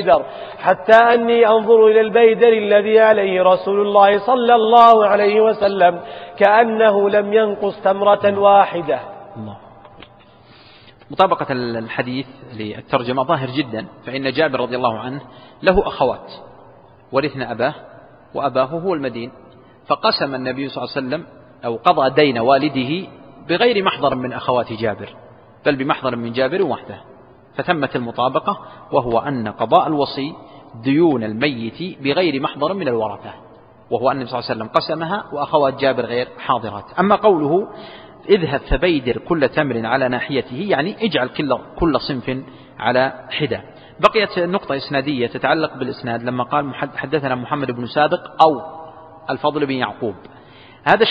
إلى البيدر الذي عليه رسول الله صلى الله عليه وسلم كأنه لم ينقص تمرة واحدة. الله. مطابقة الحديث للترجمة ظاهر جدا، فإن جابر رضي الله عنه له أخوات ورثن أباه وأباه هو المدين، فقسم النبي صلى الله عليه وسلم أو قضى دين والده بغير محضر من أخوات جابر، بل بمحضر من جابر وحده، فتمت المطابقة، وهو أن قضاء الوصي ديون الميت بغير محضر من الورثة، وهو أن النبي صلى الله عليه وسلم قسمها وأخوات جابر غير حاضرات. أما قوله اذهب فبيدر كل تمر على ناحيته، يعني اجعل كل صنف على حدة. بقيت نقطة إسنادية تتعلق بالإسناد لما قال حدثنا محمد بن سابق أو الفضل بن يعقوب. هذا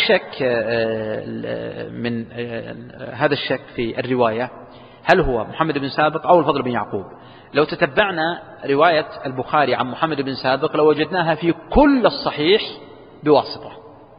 الشك في الرواية، هل هو محمد بن سابق أو الفضل بن يعقوب؟ لو تتبعنا رواية البخاري عن محمد بن سابق لوجدناها في كل الصحيح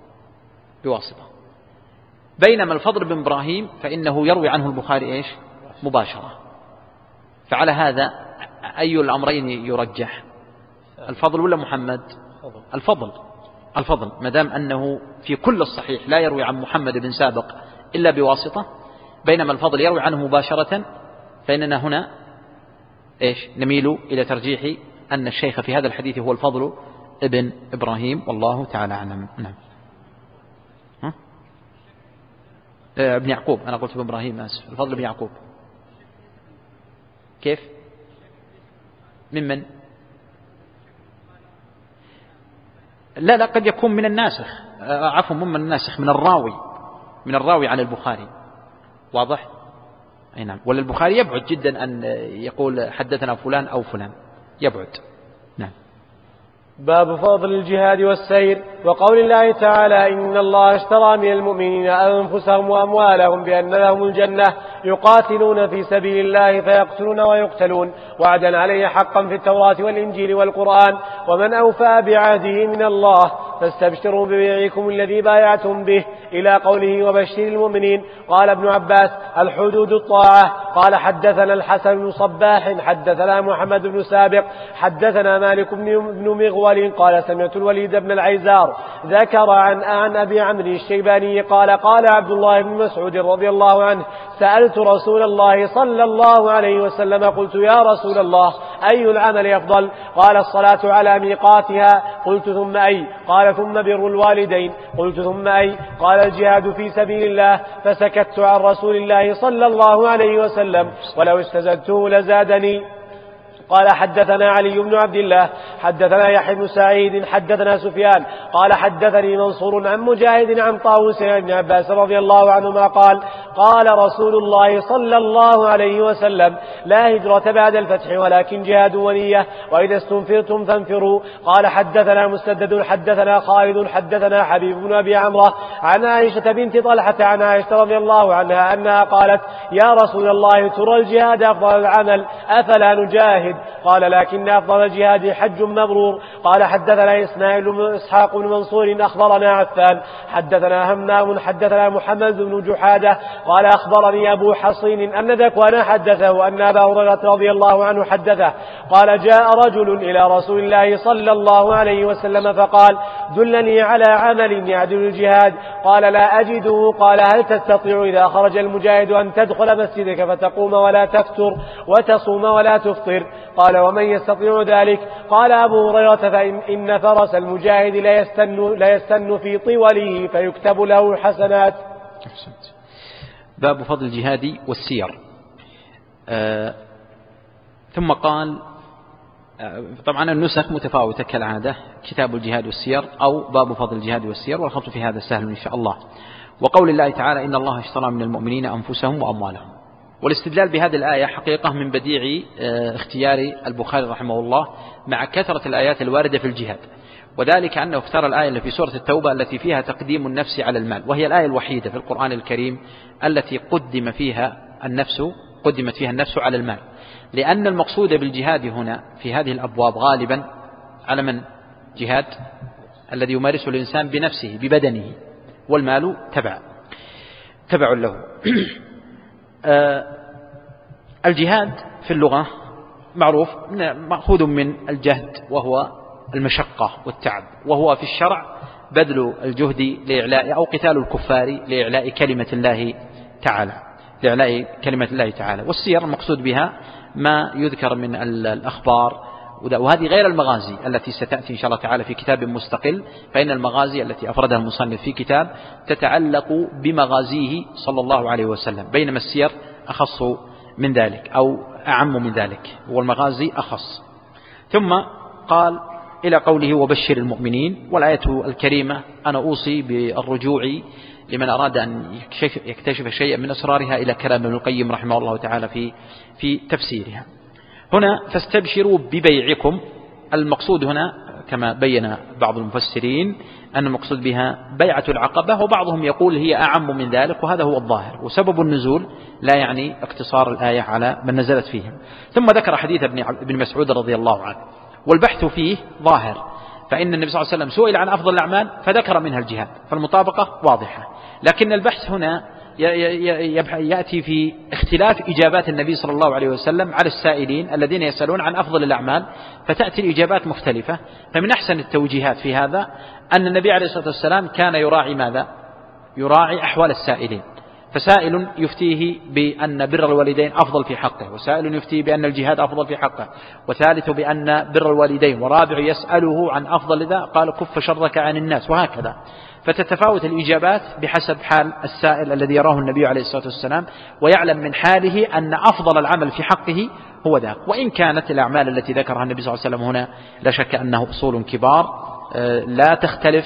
بواسطة، بينما الفضل بن إبراهيم فإنه يروي عنه البخاري مباشرة. فعلى هذا أي الأمرين يرجح؟ الفضل ولا محمد؟ الفضل ما دام أنه في كل الصحيح لا يروي عن محمد بن سابق إلا بواسطة، بينما الفضل يروي عنه مباشرة، فإننا هنا نميل إلى ترجيح أن الشيخ في هذا الحديث هو الفضل ابن إبراهيم، والله تعالى أعلم. نعم. ابن يعقوب، أنا قلت ابن إبراهيم، آسف، الفضل ابن يعقوب. كيف؟ ممن؟ لا قد يكون من الناسخ، عفوا من الناسخ، من الراوي عن البخاري. واضح؟ أي نعم. ولا البخاري يبعد جدا أن يقول حدثنا فلان أو فلان، يبعد. نعم. باب فضل الجهاد والسير، وقول الله تعالى: إن الله اشترى من المؤمنين أنفسهم وأموالهم بأن لهم الجنة يقاتلون في سبيل الله فيقتلون ويقتلون وعدا عليه حقا في التوراة والإنجيل والقرآن، ومن أوفى بعهده من الله، فاستبشروا ببيعكم الذي بايعتم به، إلى قوله: وبشر المؤمنين. قال ابن عباس: الحدود الطاعة. قال حدثنا الحسن بن صباح حدثنا محمد بن سابق حدثنا مالك بن مغول قال: سمعت الوليد بن العيزار ذكر عن أبي عمرو الشيباني قال: قال عبد الله بن مسعود رضي الله عنه: سألت رسول الله صلى الله عليه وسلم قلت: يا رسول الله، أي العمل أفضل؟ قال: الصلاة على ميقاتها. قلت: ثم أي؟ قال: ثم بر الوالدين. قلت: ثم أي؟ قال: الجهاد في سبيل الله. فسكت عن رسول الله صلى الله عليه وسلم، ولو استزدته لزادني. قال: حدثنا علي بن عبد الله حدثنا يحيى بن سعيد حدثنا سفيان قال: حدثني منصور عن مجاهد عن طاووس عن ابن عباس رضي الله عنهما قال: قال رسول الله صلى الله عليه وسلم: لا هجرة بعد الفتح ولكن جهاد ونية، وإذا استنفرتم فانفروا. قال: حدثنا مسدد حدثنا خالد حدثنا حبيب بن أبي عمرة عن عائشة بنت طلحة عن عائشة رضي الله عنها أنها قالت: يا رسول الله، ترى الجهاد أفضل العمل، أفلا نجاهد؟ قال: لكن أفضل الجهاد حج مبرور. قال: حدثنا إسحاق بن منصور أخبرنا عفان حدثنا همام حدثنا محمد بن جحادة قال: أخبرني أبو حصين أن ذكوان حدثه أن أبا هريرة رضي الله عنه حدثه قال: جاء رجل إلى رسول الله صلى الله عليه وسلم فقال: دلني على عمل يعدل الجهاد. قال: لا أجده. قال: هل تستطيع إذا خرج المجاهد أن تدخل مسجدك فتقوم ولا تفتر وتصوم ولا تفطر؟ قال: ومن يستطيع ذلك؟ قال أبو هريرة: فإن فرس المجاهد لا يستن في طوله فيكتب له حسنات. باب فضل الجهاد والسير. ثم قال، طبعا النسخ متفاوتة كالعادة، كتاب الجهاد والسير أو باب فضل الجهاد والسير، والخط في هذا سهل إن شاء الله. وقول الله تعالى: إن الله اشترى من المؤمنين أنفسهم وأموالهم. والاستدلال بهذه الآية حقيقة من بديع اختيار البخاري رحمه الله مع كثرة الآيات الواردة في الجهاد، وذلك أنه اختار الآية اللي في سورة التوبة التي فيها تقديم النفس على المال، وهي الآية الوحيدة في القرآن الكريم التي قدمت فيها النفس على المال، لأن المقصود بالجهاد هنا في هذه الأبواب غالبا على من؟ جهاد الذي يمارسه الإنسان بنفسه ببدنه، والمال تبع له. الجهاد في اللغة معروف مأخوذ من الجهد وهو المشقة والتعب، وهو في الشرع بذل الجهد لإعلاء أو قتال الكفار لإعلاء كلمة الله تعالى. والسير المقصود بها ما يذكر من الأخبار، وهذه غير المغازي التي ستأتي إن شاء الله تعالى في كتاب مستقل، فإن المغازي التي أفردها المصنف في كتاب تتعلق بمغازيه صلى الله عليه وسلم، بينما السير أخص من ذلك أو أعم من ذلك، والمغازي أخص. ثم قال إلى قوله: وبشر المؤمنين. والآية الكريمة أنا أوصي بالرجوع لمن أراد أن يكتشف شيئا من أسرارها إلى كلام ابن القيم رحمه الله تعالى في تفسيرها. هنا فاستبشروا ببيعكم، المقصود هنا كما بين بعض المفسرين أن المقصود بها بيعة العقبة، وبعضهم يقول هي أعم من ذلك، وهذا هو الظاهر، وسبب النزول لا يعني اقتصار الآية على من نزلت فيهم. ثم ذكر حديث ابن مسعود رضي الله عنه، والبحث فيه ظاهر، فإن النبي صلى الله عليه وسلم سئل عن أفضل الأعمال فذكر منها الجهاد، فالمطابقة واضحة، لكن البحث هنا يأتي في اختلاف إجابات النبي صلى الله عليه وسلم على السائلين الذين يسألون عن أفضل الأعمال، فتأتي الإجابات مختلفة. فمن أحسن التوجيهات في هذا أن النبي عليه الصلاة والسلام كان يراعي ماذا؟ يراعي أحوال السائلين، فسائل يفتيه بأن بر الوالدين أفضل في حقه، وسائل يفتيه بأن الجهاد أفضل في حقه، وثالث بأن بر الوالدين، ورابع يسأله عن أفضل ذا قال كف شرك عن الناس، وهكذا. فتتفاوت الإجابات بحسب حال السائل الذي يراه النبي عليه الصلاة والسلام، ويعلم من حاله أن أفضل العمل في حقه هو ذاك. وإن كانت الأعمال التي ذكرها النبي صلى الله عليه وسلم هنا لا شك أنه أصول كبار لا تختلف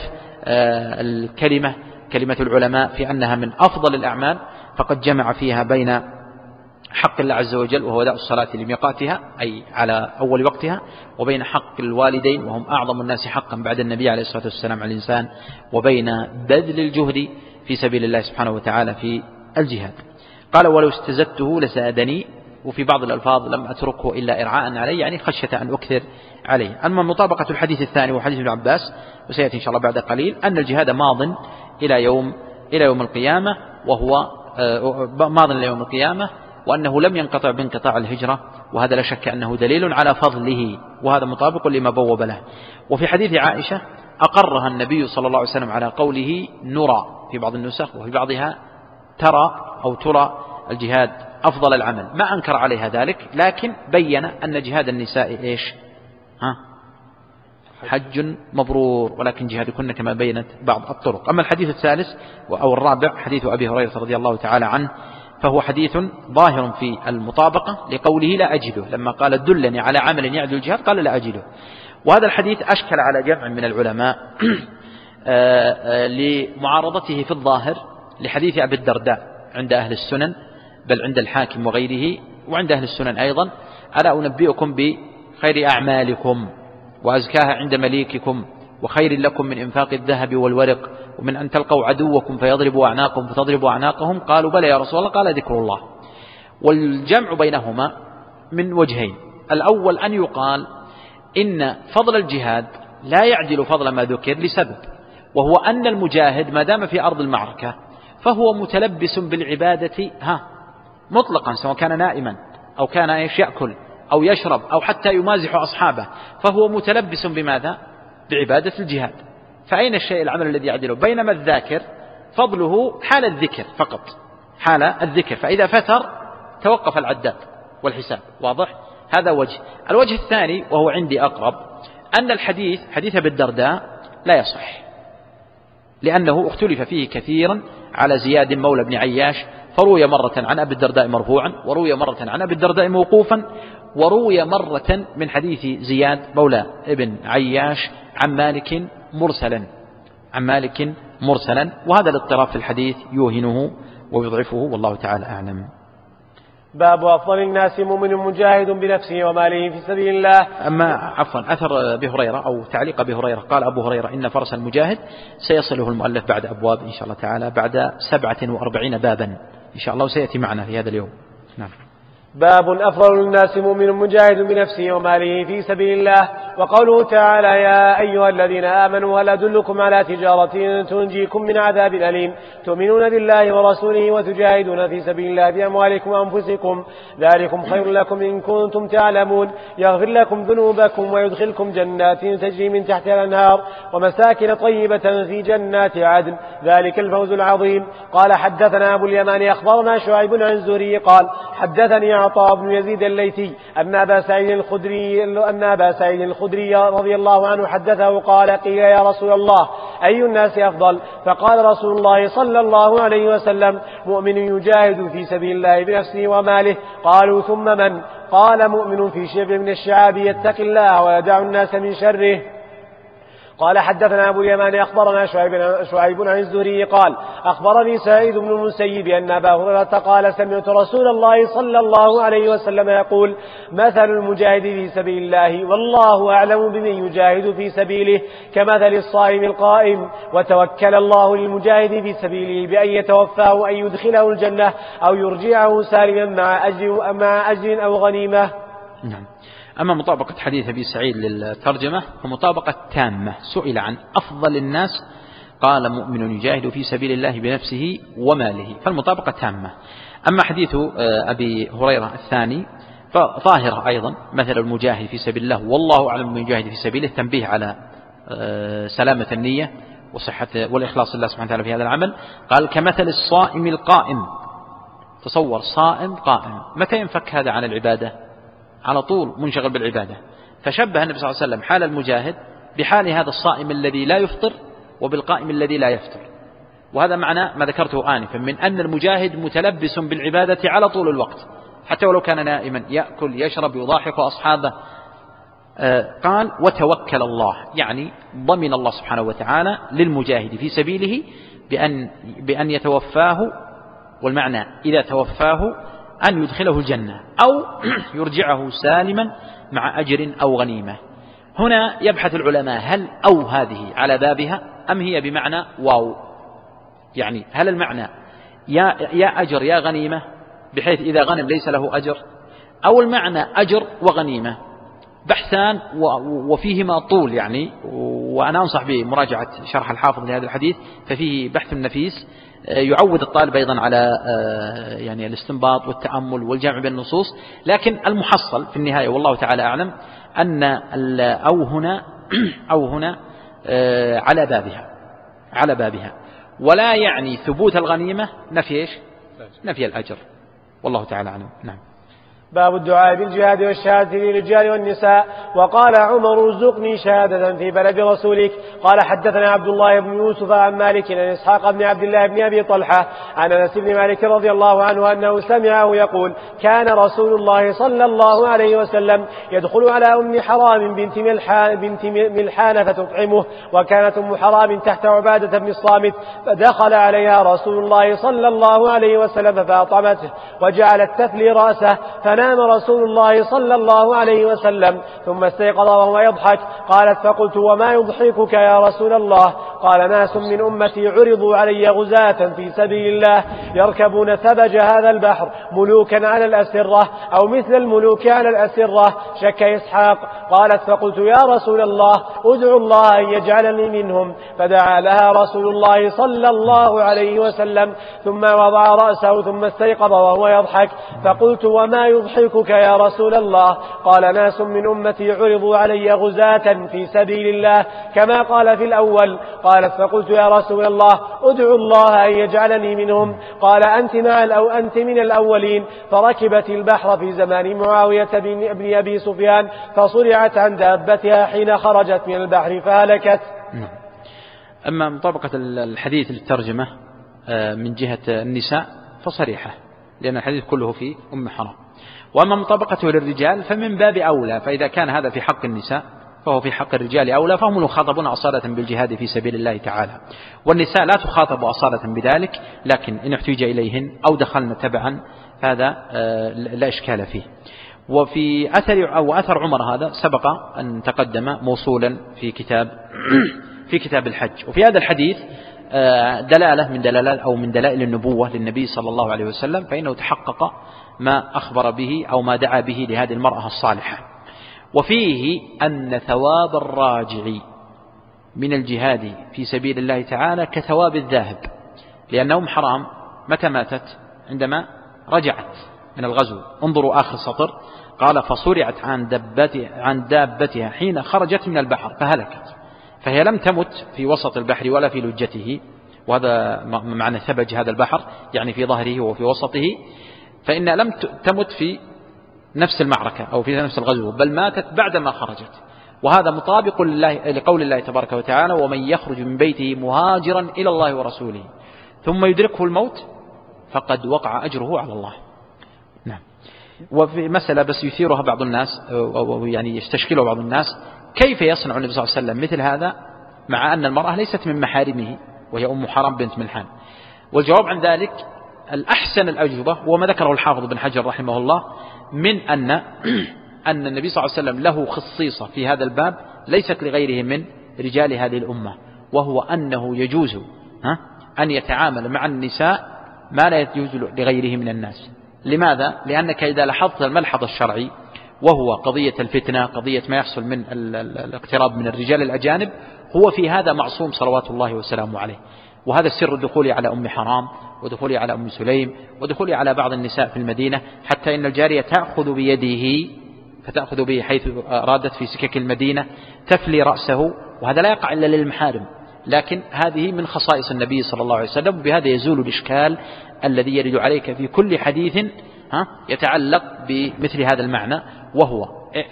كلمة العلماء في أنها من أفضل الأعمال، فقد جمع فيها بين حق الله عز وجل وهو أداء الصلاة لميقاتها أي على أول وقتها، وبين حق الوالدين وهم أعظم الناس حقا بعد النبي عليه الصلاة والسلام على الإنسان، وبين بذل الجهد في سبيل الله سبحانه وتعالى في الجهاد. قال ولو استزدته لسادني، وفي بعض الألفاظ لم أتركه إلا إرعاء عليه، يعني خشية أن أكثر عليه. أما مطابقة الحديث الثاني وحديث ابن عباس وسيأتي إن شاء الله بعد قليل أن الجهاد ماض إلى يوم القيامة، وهو ماض إلى يوم القيامة، وأنه لم ينقطع بانقطاع الهجرة، وهذا لا شك أنه دليل على فضله، وهذا مطابق لما بوب له. وفي حديث عائشة أقرها النبي صلى الله عليه وسلم على قوله نرى في بعض النسخ، وفي بعضها ترى الجهاد أفضل العمل، ما أنكر عليها ذلك، لكن بين أن جهاد النساء إيش؟ حج مبرور، ولكن جهادكن كما بينت بعض الطرق. أما الحديث الثالث أو الرابع حديث أبي هريرة رضي الله تعالى عنه، فهو حديث ظاهر في المطابقة لقوله لا أجده، لما قال دلني على عمل يعدل الجهاد قال لا أجده. وهذا الحديث أشكل على جمع من العلماء لمعارضته في الظاهر لحديث أبي الدرداء عند أهل السنن، بل عند الحاكم وغيره، وعند أهل السنن أيضا: ألا أنبئكم بخير أعمالكم وأزكاها عند مليككم وخير لكم من إنفاق الذهب والورق ومن أن تلقوا عدوكم فيضربوا أعناقكم فتضربوا أعناقهم؟ قالوا بلى يا رسول الله. قال ذكر الله. والجمع بينهما من وجهين: الأول أن يقال إن فضل الجهاد لا يعدل فضل ما ذكر لسبب، وهو أن المجاهد ما دام في أرض المعركة فهو متلبس بالعبادة مطلقا، سواء كان نائما أو كان يأكل أو يشرب أو حتى يمازح أصحابه، فهو متلبس بماذا؟ بعبادة الجهاد. فأين الشيء العمل الذي يعدله؟ بينما الذاكر فضله حال الذكر فقط، حال الذكر، فإذا فتر توقف العداد والحساب. واضح؟ هذا وجه. الوجه الثاني وهو عندي أقرب أن الحديث حديث أبي الدرداء لا يصح، لأنه اختلف فيه كثيرا على زياد مولى بن عياش، فروي مرة عن أبي الدرداء مرفوعا، وروي مرة عن أبي الدرداء موقوفا، وروي مرة من حديث زياد مولى ابن عياش عن مالك مرسلا، وهذا الاضطراب في الحديث يوهنه ويضعفه، والله تعالى أعلم. باب أفضل الناس مؤمن مجاهد بنفسه وماله في سبيل الله. أما أثر أبي هريرة أو تعليق أبي هريرة: قال أبو هريرة إن فرس المجاهد سيصله المؤلف بعد أبواب إن شاء الله تعالى، بعد 47 بابا إن شاء الله، وسيأتي معنا في هذا اليوم. نعم. باب أفضل الناس مؤمن مجاهد بنفسه وماله في سبيل الله. وقوله تعالى: يا أيها الذين آمنوا هل أدلكم على تجارة تنجيكم من عذاب أليم تؤمنون بالله ورسوله وتجاهدون في سبيل الله بأموالكم وأنفسكم ذلكم خير لكم إن كنتم تعلمون يغفر لكم ذنوبكم ويدخلكم جنات تجري من تحتها الأنهار ومساكن طيبة في جنات عدن ذلك الفوز العظيم. قال حدثنا أبو اليمان أخبرنا شعيب عن الزهري قال حدثني عطاء بن يزيد الليثي أن أبا سعيد الخدري رضي الله عنه حدثه قال: قيل يا رسول الله أي الناس أفضل؟ فقال رسول الله صلى الله عليه وسلم: مؤمن يجاهد في سبيل الله بنفسه وماله. قالوا: ثم من؟ قال: مؤمن في شبر من الشعاب يتقي الله ويدع الناس من شره. قال حدثنا أبو اليمان أخبرنا شعيب عن الزهري قال أخبرني سعيد بن المسيب أن أبا هريرة قال: سمعت رسول الله صلى الله عليه وسلم يقول: مثل المجاهد في سبيل الله والله أعلم بمن يجاهد في سبيله كمثل الصائم القائم. وتوكل الله للمجاهد في سبيله بأن يتوفاه أن يدخله الجنة أو يرجعه سالما مع أجر أو غنيمة. نعم. أما مطابقة حديث أبي سعيد للترجمة فمطابقة تامة. سئل عن أفضل الناس قال مؤمن يجاهد في سبيل الله بنفسه وماله، فالمطابقة تامة. أما حديث أبي هريرة الثاني فظاهرة أيضا، مثل المجاهد في سبيل الله والله أعلم من يجاهد في سبيله، تنبيه على سلامة النية وصحة والإخلاص لله سبحانه وتعالى في هذا العمل. قال كمثل الصائم القائم، تصور صائم قائم، متى ينفك هذا عن العبادة؟ على طول منشغل بالعبادة. فشبه النبي صلى الله عليه وسلم حال المجاهد بحال هذا الصائم الذي لا يفطر وبالقائم الذي لا يفطر. وهذا معنى ما ذكرته آنفا من أن المجاهد متلبس بالعبادة على طول الوقت، حتى ولو كان نائما يأكل يشرب يضاحك أصحابه. قال وتوكل الله، يعني ضمن الله سبحانه وتعالى للمجاهد في سبيله بأن يتوفاه، والمعنى إذا توفاه أن يدخله الجنة أو يرجعه سالما مع أجر أو غنيمة. هنا يبحث العلماء هل أو هذه على بابها أم هي بمعنى واو، يعني هل المعنى يا أجر يا غنيمة بحيث إذا غنم ليس له أجر، أو المعنى أجر وغنيمة؟ بحثان وفيهما طول يعني، وأنا أنصح بمراجعة شرح الحافظ لهذا الحديث ففيه بحث نفيس يعود الطالب أيضا على يعني الاستنباط والتأمل والجمع بين النصوص. لكن المحصل في النهاية والله تعالى أعلم أن أو هنا على بابها، ولا يعني ثبوت الغنيمة نفي الأجر، والله تعالى أعلم. نعم. باب الدعاء بالجهاد والشهادة للرجال والنساء. وقال عمر ارزقني شهادة في بلد رسولك. قال حدثنا عبد الله بن يوسف عن مالك عن إسحاق بن عبد الله بن أبي طلحة عن أنس بن مالك رضي الله عنه أنه سمعه يقول كان رسول الله صلى الله عليه وسلم يدخل على أم حرام بنت ملحان فتطعمه، وكانت أم حرام تحت عبادة بن الصامت، فدخل عليها رسول الله صلى الله عليه وسلم فأطعمته وجعلت تثلي رأسه، فنام رسول الله صلى الله عليه وسلم ثم استيقظ وهو يضحك. قالت فقلت وما يضحكك يا رسول الله؟ قال ناس من أمتي عرضوا علي غزاة في سبيل الله يركبون ثبج هذا البحر ملوكا على الأسرة أو مثل الملوك على الأسرة. شك إسحاق. قالت فقلت يا رسول الله ادعو الله أن يجعلني منهم، فدعا لها رسول الله صلى الله عليه وسلم ثم وضع رأسه ثم استيقظ وهو يضحك. فقلت وما يضحكك يا رسول الله؟ قال ناس من أمتي عرضوا علي غزاة في سبيل الله كما قال في الأول. قالت فقلت يا رسول الله ادعو الله أن يجعلني منهم. قال أنت من الأولين. فركبت البحر في زمان معاوية بن أبي سفيان فصرعت عن دابتها حين خرجت من البحر فهلكت. أما مطابقة الحديث للترجمة من جهة النساء فصريحة، لأن الحديث كله في أم حرام. وأما مطابقته للرجال فمن باب أولى، فإذا كان هذا في حق النساء فهو في حق الرجال أولى، فهم المخاطبون أصالة بالجهاد في سبيل الله تعالى، والنساء لا تخاطب أصالة بذلك، لكن إن احتاج إليهن أو دخلن تبعا فهذا لا إشكال فيه. وفي أثر عمر هذا سبق أن تقدم موصولا في كتاب الحج. وفي هذا الحديث دلالة من دلائل النبوة للنبي صلى الله عليه وسلم، فإنه تحقق ما أخبر به أو ما دعا به لهذه المرأة الصالحة. وفيه أن ثواب الراجع من الجهاد في سبيل الله تعالى كثواب الذاهب، لأنهم حرام متى ماتت؟ عندما رجعت من الغزو. انظروا آخر سطر، قال فصرعت عن دابتها حين خرجت من البحر فهلكت، فهي لم تمت في وسط البحر ولا في لجته، وهذا معنى ثبج هذا البحر يعني في ظهره وفي وسطه، فإن لم تمت في نفس المعركة أو في نفس الغزو، بل ماتت بعدما خرجت. وهذا مطابق لقول الله تبارك وتعالى ومن يخرج من بيته مهاجرا إلى الله ورسوله ثم يدركه الموت فقد وقع أجره على الله. نعم. وفي مسألة بس يثيرها بعض الناس أو يعني يستشكلها بعض الناس، كيف يصنع النبي صلى الله عليه وسلم مثل هذا مع أن المرأة ليست من محارمه وهي أم حرام بنت ملحان؟ والجواب عن ذلك الأحسن الأجوبة وما ذكره الحافظ بن حجر رحمه الله من أن النبي صلى الله عليه وسلم له خصيصة في هذا الباب ليست لغيره من رجال هذه الأمة، وهو أنه يجوز أن يتعامل مع النساء ما لا يجوز لغيره من الناس. لماذا؟ لأنك إذا لاحظت الملحظ الشرعي وهو قضية الفتنة، قضية ما يحصل من الاقتراب من الرجال الأجانب، هو في هذا معصوم صلوات الله وسلامه عليه. وهذا السر دخولي على أم حرام ودخولي على أم سليم ودخولي على بعض النساء في المدينة، حتى إن الجارية تأخذ بيده فتأخذ به حيث أرادت في سكك المدينة، تفلي رأسه، وهذا لا يقع إلا للمحارم، لكن هذه من خصائص النبي صلى الله عليه وسلم. وبهذا يزول الإشكال الذي يرد عليك في كل حديث يتعلق بمثل هذا المعنى، وهو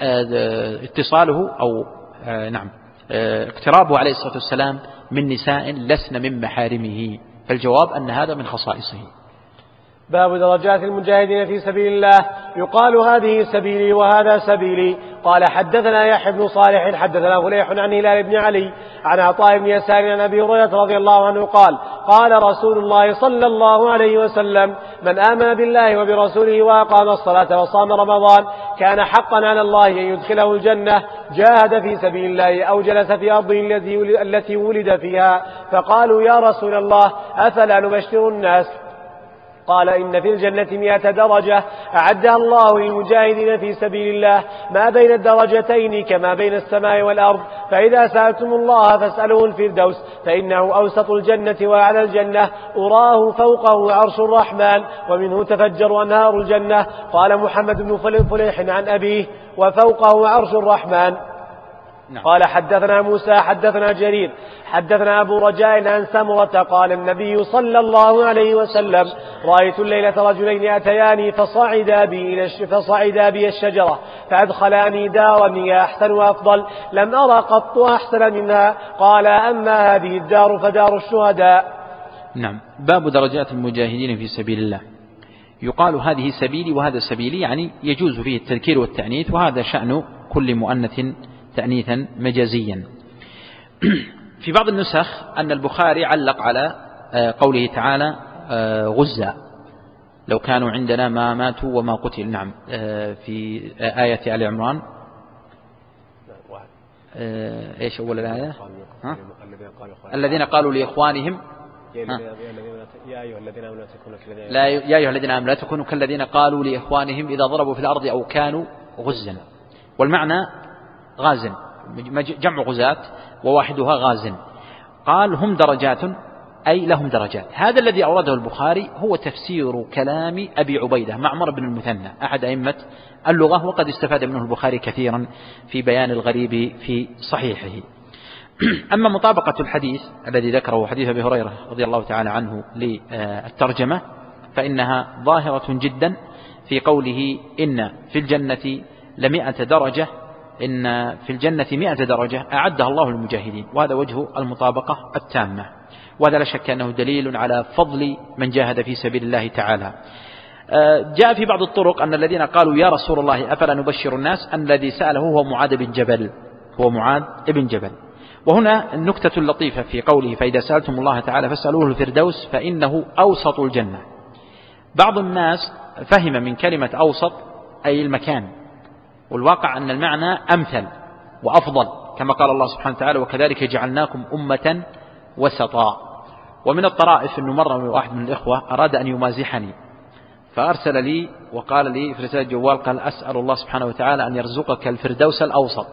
اتصاله أو اقترابه عليه الصلاة والسلام من نساء لسن من محارمه، فالجواب أن هذا من خصائصه. باب درجات المجاهدين في سبيل الله. يقال هذه سبيلي وهذا سبيلي. قال حدثنا يحيى بن صالح حدثنا فليح عن هلال بن علي عن عطاء بن يسار عن أبي هريرة رضي الله عنه قال قال رسول الله صلى الله عليه وسلم من آمن بالله وبرسوله وأقام الصلاة وصام رمضان كان حقا على الله أن يدخله الجنة، جاهد في سبيل الله أو جلس في أرضه التي ولد فيها. فقالوا يا رسول الله أفلا نبشر الناس؟ قال إن في الجنة 100 درجة أعدها الله للمجاهدين في سبيل الله ما بين الدرجتين كما بين السماء والأرض. فإذا سألتم الله فاسألوه الفردوس فإنه أوسط الجنة وأعلى الجنة، أراه فوقه عرش الرحمن ومنه تفجر أنهار الجنة. قال محمد بن فليح عن أبيه وفوقه عرش الرحمن. قال حدثنا موسى حدثنا جرير حدثنا أبو رجاء عن سمرة قال النبي صلى الله عليه وسلم رأيت الليلة رجلين أتياني فصعدا بي الشجرة فأدخلاني دارا هي أحسن وأفضل لم أرى قط أحسن منها. قال أما هذه الدار فدار الشهداء. نعم. باب درجات المجاهدين في سبيل الله. يقال هذه سبيلي وهذا سبيلي، يعني يجوز فيه التذكير والتأنيث، وهذا شأن كل مؤنث تأنيثا مجازيا. في بعض النسخ أن البخاري علق على قوله تعالى غزة لو كانوا عندنا ما ماتوا وما قتل. نعم. في آية آل عمران إيش أول الآية؟ الذين قالوا لإخوانهم يا أيها الذين آمنوا لا تكونوا كالذين قالوا لإخوانهم إذا ضربوا في الأرض أو كانوا غزا. والمعنى غاز، جمع غزاة وواحدها غاز. قال هم درجات أي لهم درجات. هذا الذي أورده البخاري هو تفسير كلام أبي عبيدة معمر بن المثنى أحد أئمة اللغة، وقد استفاد منه البخاري كثيرا في بيان الغريب في صحيحه. أما مطابقة الحديث الذي ذكره حديث أبي هريرة رضي الله تعالى عنه للترجمة فإنها ظاهرة جدا في قوله إن في الجنة ل100 درجة، إن في الجنة 100 درجة أعدها الله للمجاهدين، وهذا وجه المطابقة التامة، وهذا لا شك أنه دليل على فضل من جاهد في سبيل الله تعالى. جاء في بعض الطرق أن الذين قالوا يا رسول الله أفلا نبشر الناس أن الذي سأله هو معاذ بن جبل. وهنا النكتة اللطيفة في قوله فإذا سألتم الله تعالى فاسألوه الفردوس فإنه أوسط الجنة. بعض الناس فهم من كلمة أوسط أي المكان، والواقع أن المعنى أمثل وأفضل، كما قال الله سبحانه وتعالى وكذلك جعلناكم أمة وسطا. ومن الطرائف أنه مرة واحد من الإخوة أراد أن يمازحني فأرسل لي وقال لي في رسالة الجوال قال أسأل الله سبحانه وتعالى أن يرزقك الفردوس الأوسط.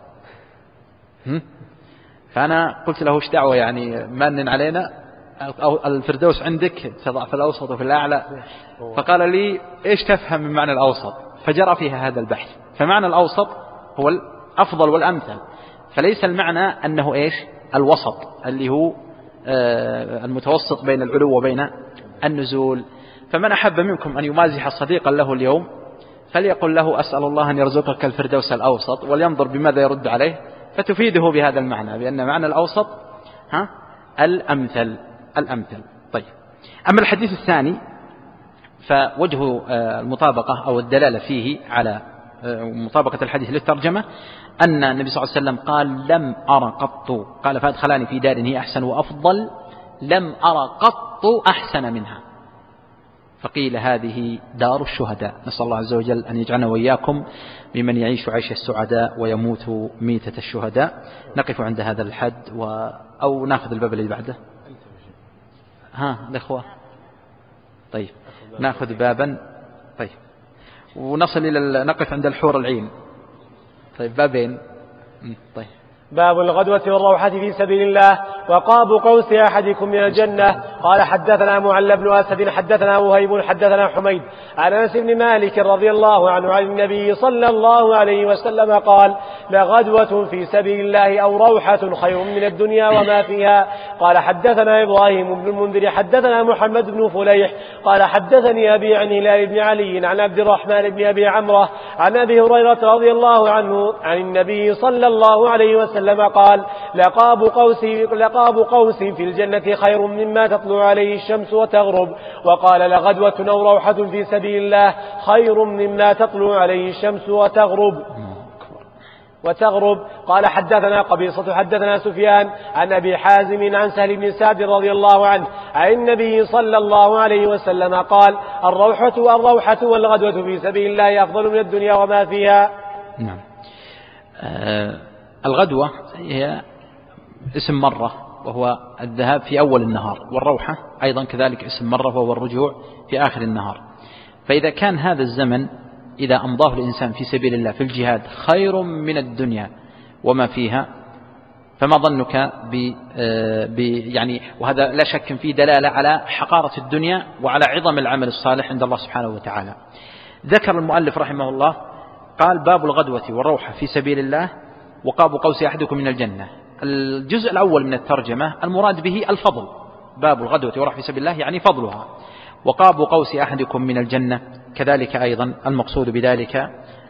فأنا قلت له ايش دعوة يعني من علينا، أو الفردوس عندك تضع في الأوسط وفي الأعلى. فقال لي ايش تفهم من معنى الأوسط؟ فجرى فيها هذا البحث. فمعنى الأوسط هو الأفضل والأمثل، فليس المعنى أنه ايش الوسط اللي هو المتوسط بين العلو وبين النزول. فمن أحب منكم أن يمازح صديقا له اليوم فليقل له أسأل الله أن يرزقك الفردوس الأوسط، ولينظر بماذا يرد عليه، فتفيده بهذا المعنى بأن معنى الأوسط الأمثل. طيب. أما الحديث الثاني فوجه المطابقة أو الدلالة فيه على مطابقة الحديث للترجمة أن النبي صلى الله عليه وسلم قال لم أرى قط، قال فأدخلاني في دار هي أحسن وأفضل لم أرى قط أحسن منها، فقيل هذه دار الشهداء. نسأل الله عز وجل أن يجعلنا وإياكم ممن يعيش عيش السعداء ويموت ميتة الشهداء. نقف عند هذا الحد أو ناخذ الباب اللي بعده. الأخوة طيب ناخذ بابا. طيب ونصل إلى نقف عند الحور العين. طيب بابين. طيب باب الغدوة والروحة في سبيل الله وقاب قوس أحدكم من الجنة. قال حدثنا معل بن أسد حدثنا وهيب حدثنا حميد عن أنس بن مالك رضي الله عنه عن النبي صلى الله عليه وسلم قال لغدوة في سبيل الله أو روحة خير من الدنيا وما فيها. قال حدثنا إبراهيم بن المنذر حدثنا محمد بن فليح قال حدثني أبي عن هلال بن علي عن عبد الرحمن بن أبي عمرة عن أبي هريرة رضي الله عنه عن النبي صلى الله عليه وسلم قال لقاب قوس في الجنة خير مما تطلع عليه الشمس وتغرب. وقال لغدوة أو روحة في سبيل الله خير مما تطلع عليه الشمس وتغرب. قال حدثنا قبيصة حدثنا سفيان عن أبي حازم عن سهل بن سعد رضي الله عنه عن النبي صلى الله عليه وسلم قال الروحة والغدوة في سبيل الله أفضل من الدنيا وما فيها. نعم. الغدوة هي اسم مرة وهو الذهاب في أول النهار، والروحة أيضا كذلك اسم مرة وهو الرجوع في آخر النهار. فإذا كان هذا الزمن إذا أمضاه الإنسان في سبيل الله في الجهاد خير من الدنيا وما فيها، فما ظنك يعني وهذا لا شك فيه دلالة على حقارة الدنيا وعلى عظم العمل الصالح عند الله سبحانه وتعالى. ذكر المؤلف رحمه الله قال باب الغدوة والروحة في سبيل الله وقاب قوس أحدكم من الجنة. الجزء الأول من الترجمة المراد به الفضل، باب الغدوة والروحة في سبيل الله يعني فضلها، وقاب قوس أحدكم من الجنة كذلك أيضا المقصود بذلك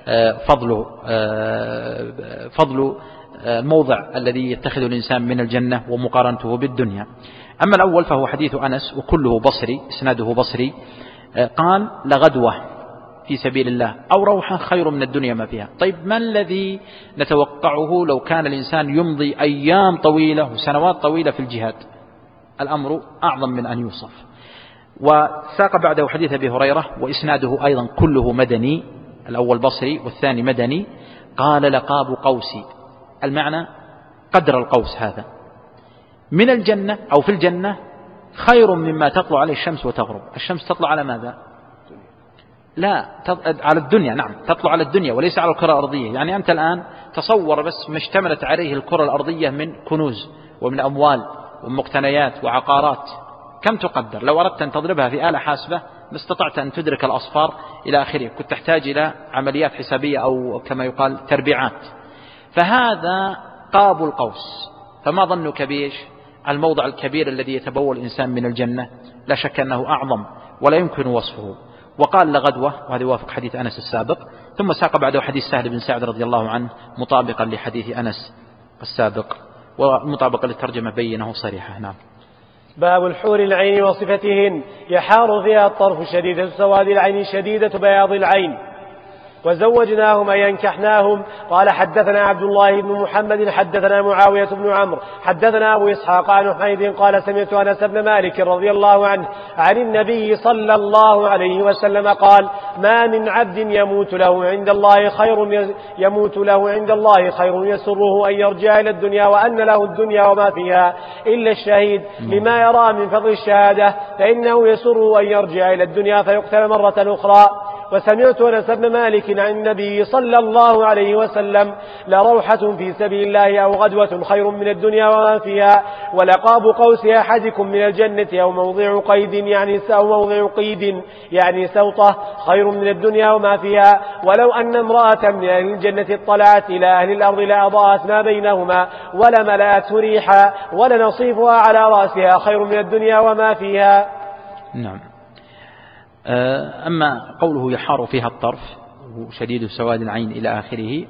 فضل الموضع الذي يتخذه الإنسان من الجنة ومقارنته بالدنيا. أما الأول فهو حديث أنس وكله بصري إسناده بصري. قال لغدوة في سبيل الله أو روحة خير من الدنيا ما فيها. طيب ما الذي نتوقعه لو كان الإنسان يمضي أيام طويلة وسنوات طويلة في الجهاد؟ الأمر أعظم من أن يوصف. وساق بعده حديث أبي هريرة وإسناده أيضا كله مدني، الأول بصري والثاني مدني. قال لقاب قوسي، المعنى قدر القوس هذا من الجنة أو في الجنة خير مما تطلع عليه الشمس وتغرب. الشمس تطلع على ماذا؟ لا، على الدنيا. نعم تطلع على الدنيا وليس على الكرة الأرضية. يعني أنت الآن تصور بس ما اشتملت عليه الكرة الأرضية من كنوز ومن أموال ومقتنيات وعقارات، كم تقدر؟ لو أردت أن تضربها في آلة حاسبة ما استطعت أن تدرك الأصفار إلى آخره، كنت تحتاج إلى عمليات حسابية أو كما يقال تربيعات. فهذا قاب القوس. فما ظنك بيش الموضع الكبير الذي يتبوى الإنسان من الجنة؟ لا شك أنه أعظم ولا يمكن وصفه. وقال لغدوة، وهذا يوافق حديث أنس السابق. ثم ساق بعده حديث سهل بن سعد رضي الله عنه مطابقا لحديث أنس السابق، ومطابقا للترجمة بينه صريحة. نعم. باب الحور العين وصفتهن يحار فيها الطرف شديدة سواد العين شديدة بياض العين وزوجناهم أي ينكحناهم. قال حدثنا عبد الله بن محمد حدثنا معاوية بن عمرو حدثنا أبو إسحاق عن حميد قال سمعت أنس بن مالك رضي الله عنه عن النبي صلى الله عليه وسلم قال ما من عبد يموت له عند الله خير يسره أن يرجع إلى الدنيا وأن له الدنيا وما فيها إلا الشهيد لما يرى من فضل الشهادة، فإنه يسره أن يرجع إلى الدنيا فيقتل مرة أخرى. وسمعت أنس بن مالك عن النبي صلى الله عليه وسلم لروحة في سبيل الله أو غدوة خير من الدنيا وما فيها، ولقاب قوس أحدكم من الجنة أو موضع قيد يعني سوطة خير من الدنيا وما فيها. ولو أن امرأة من أهل الجنة اطلعت إلى أهل الأرض لأضاءت ما بينهما ولملأته ريحا ولنصيفها على رأسها خير من الدنيا وما فيها. نعم. أما قوله يحار فيها الطرف شديد سواد العين إلى آخره،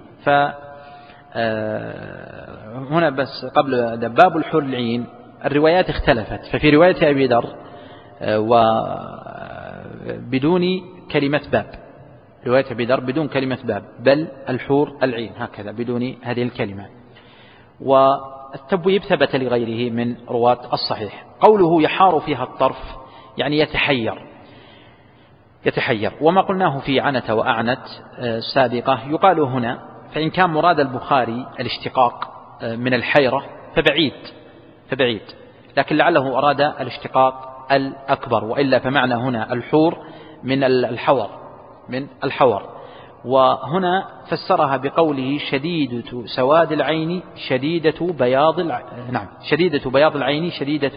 فهنا بس قبل باب الحور العين الروايات اختلفت. ففي رواية أبي ذر وبدون كلمة باب، رواية أبي ذر بدون كلمة باب بل الحور العين هكذا بدون هذه الكلمة. والتبويب ثبت لغيره من رواة الصحيح. قوله يحار فيها الطرف يعني يتحير. وما قلناه في عنة وأعنت سابقة يقال هنا، فإن كان مراد البخاري الاشتقاق من الحيرة فبعيد، لكن لعله أراد الاشتقاق الأكبر، وإلا فمعنى هنا الحور من الحور من الحور. وهنا فسرها بقوله شديدة سواد العين شديدة بياض شديدة بياض العين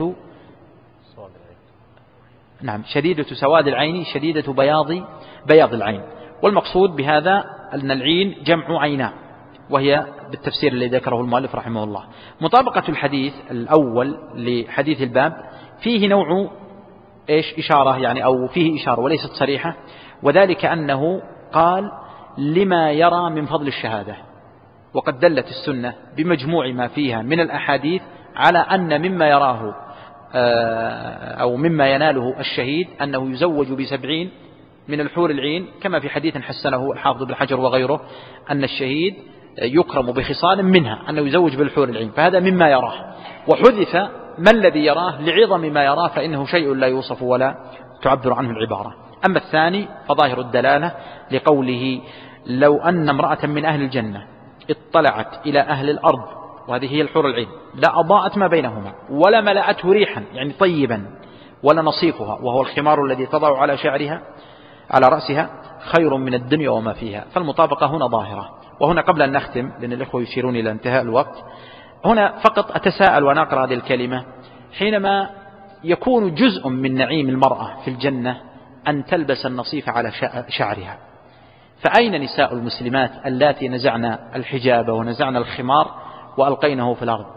شديدة سواد العين شديدة بياض العين. والمقصود بهذا أن العين جمع عينا، وهي بالتفسير الذي ذكره المؤلف رحمه الله. مطابقة الحديث الأول لحديث الباب فيه نوع إشارة، يعني أو فيه إشارة وليست صريحة، وذلك أنه قال لما يرى من فضل الشهادة، وقد دلت السنة بمجموع ما فيها من الأحاديث على أن مما يراه أو مما يناله الشهيد أنه يزوج ب70 من الحور العين، كما في حديث حسنه الحافظ بن حجر وغيره أن الشهيد يكرم بخصال منها أنه يزوج بالحور العين، فهذا مما يراه. وحذف ما الذي يراه لعظم ما يراه، فإنه شيء لا يوصف ولا تعبر عنه العبارة. أما الثاني فظاهر الدلالة لقوله لو أن امرأة من أهل الجنة اطلعت إلى أهل الأرض، وهذه هي الحور العين، لأضاءت ما بينهما ولا ملأته ريحا، يعني طيبا، ولا نصيفها وهو الخمار الذي تضع على شعرها على رأسها خير من الدنيا وما فيها. فالمطابقة هنا ظاهرة. وهنا قبل أن نختم لأن الإخوة يشيرون إلى انتهاء الوقت، هنا فقط أتساءل ونقرأ هذه الكلمة: حينما يكون جزء من نعيم المرأة في الجنة أن تلبس النصيف على شعرها، فأين نساء المسلمات اللاتي نزعن الحجاب ونزعن الخمار وألقينه في الأرض؟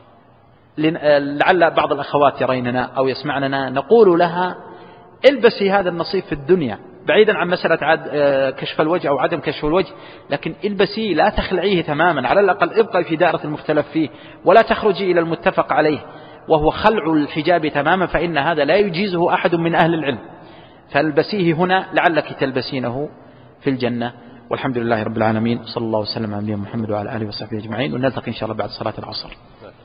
لعل بعض الأخوات يريننا أو يسمعننا، نقول لها البسي هذا النصيف في الدنيا، بعيدا عن مسألة كشف الوجه أو عدم كشف الوجه، لكن البسي، لا تخلعيه تماما، على الأقل ابقي في دائرة المختلف فيه، ولا تخرجي إلى المتفق عليه وهو خلع الحجاب تماما، فإن هذا لا يجيزه أحد من أهل العلم، فالبسيه هنا لعلك تلبسينه في الجنة. والحمد لله رب العالمين، صلى الله وسلم على نبينا محمد وعلى آله وصحبه أجمعين، ونلتقي إن شاء الله بعد صلاة العصر.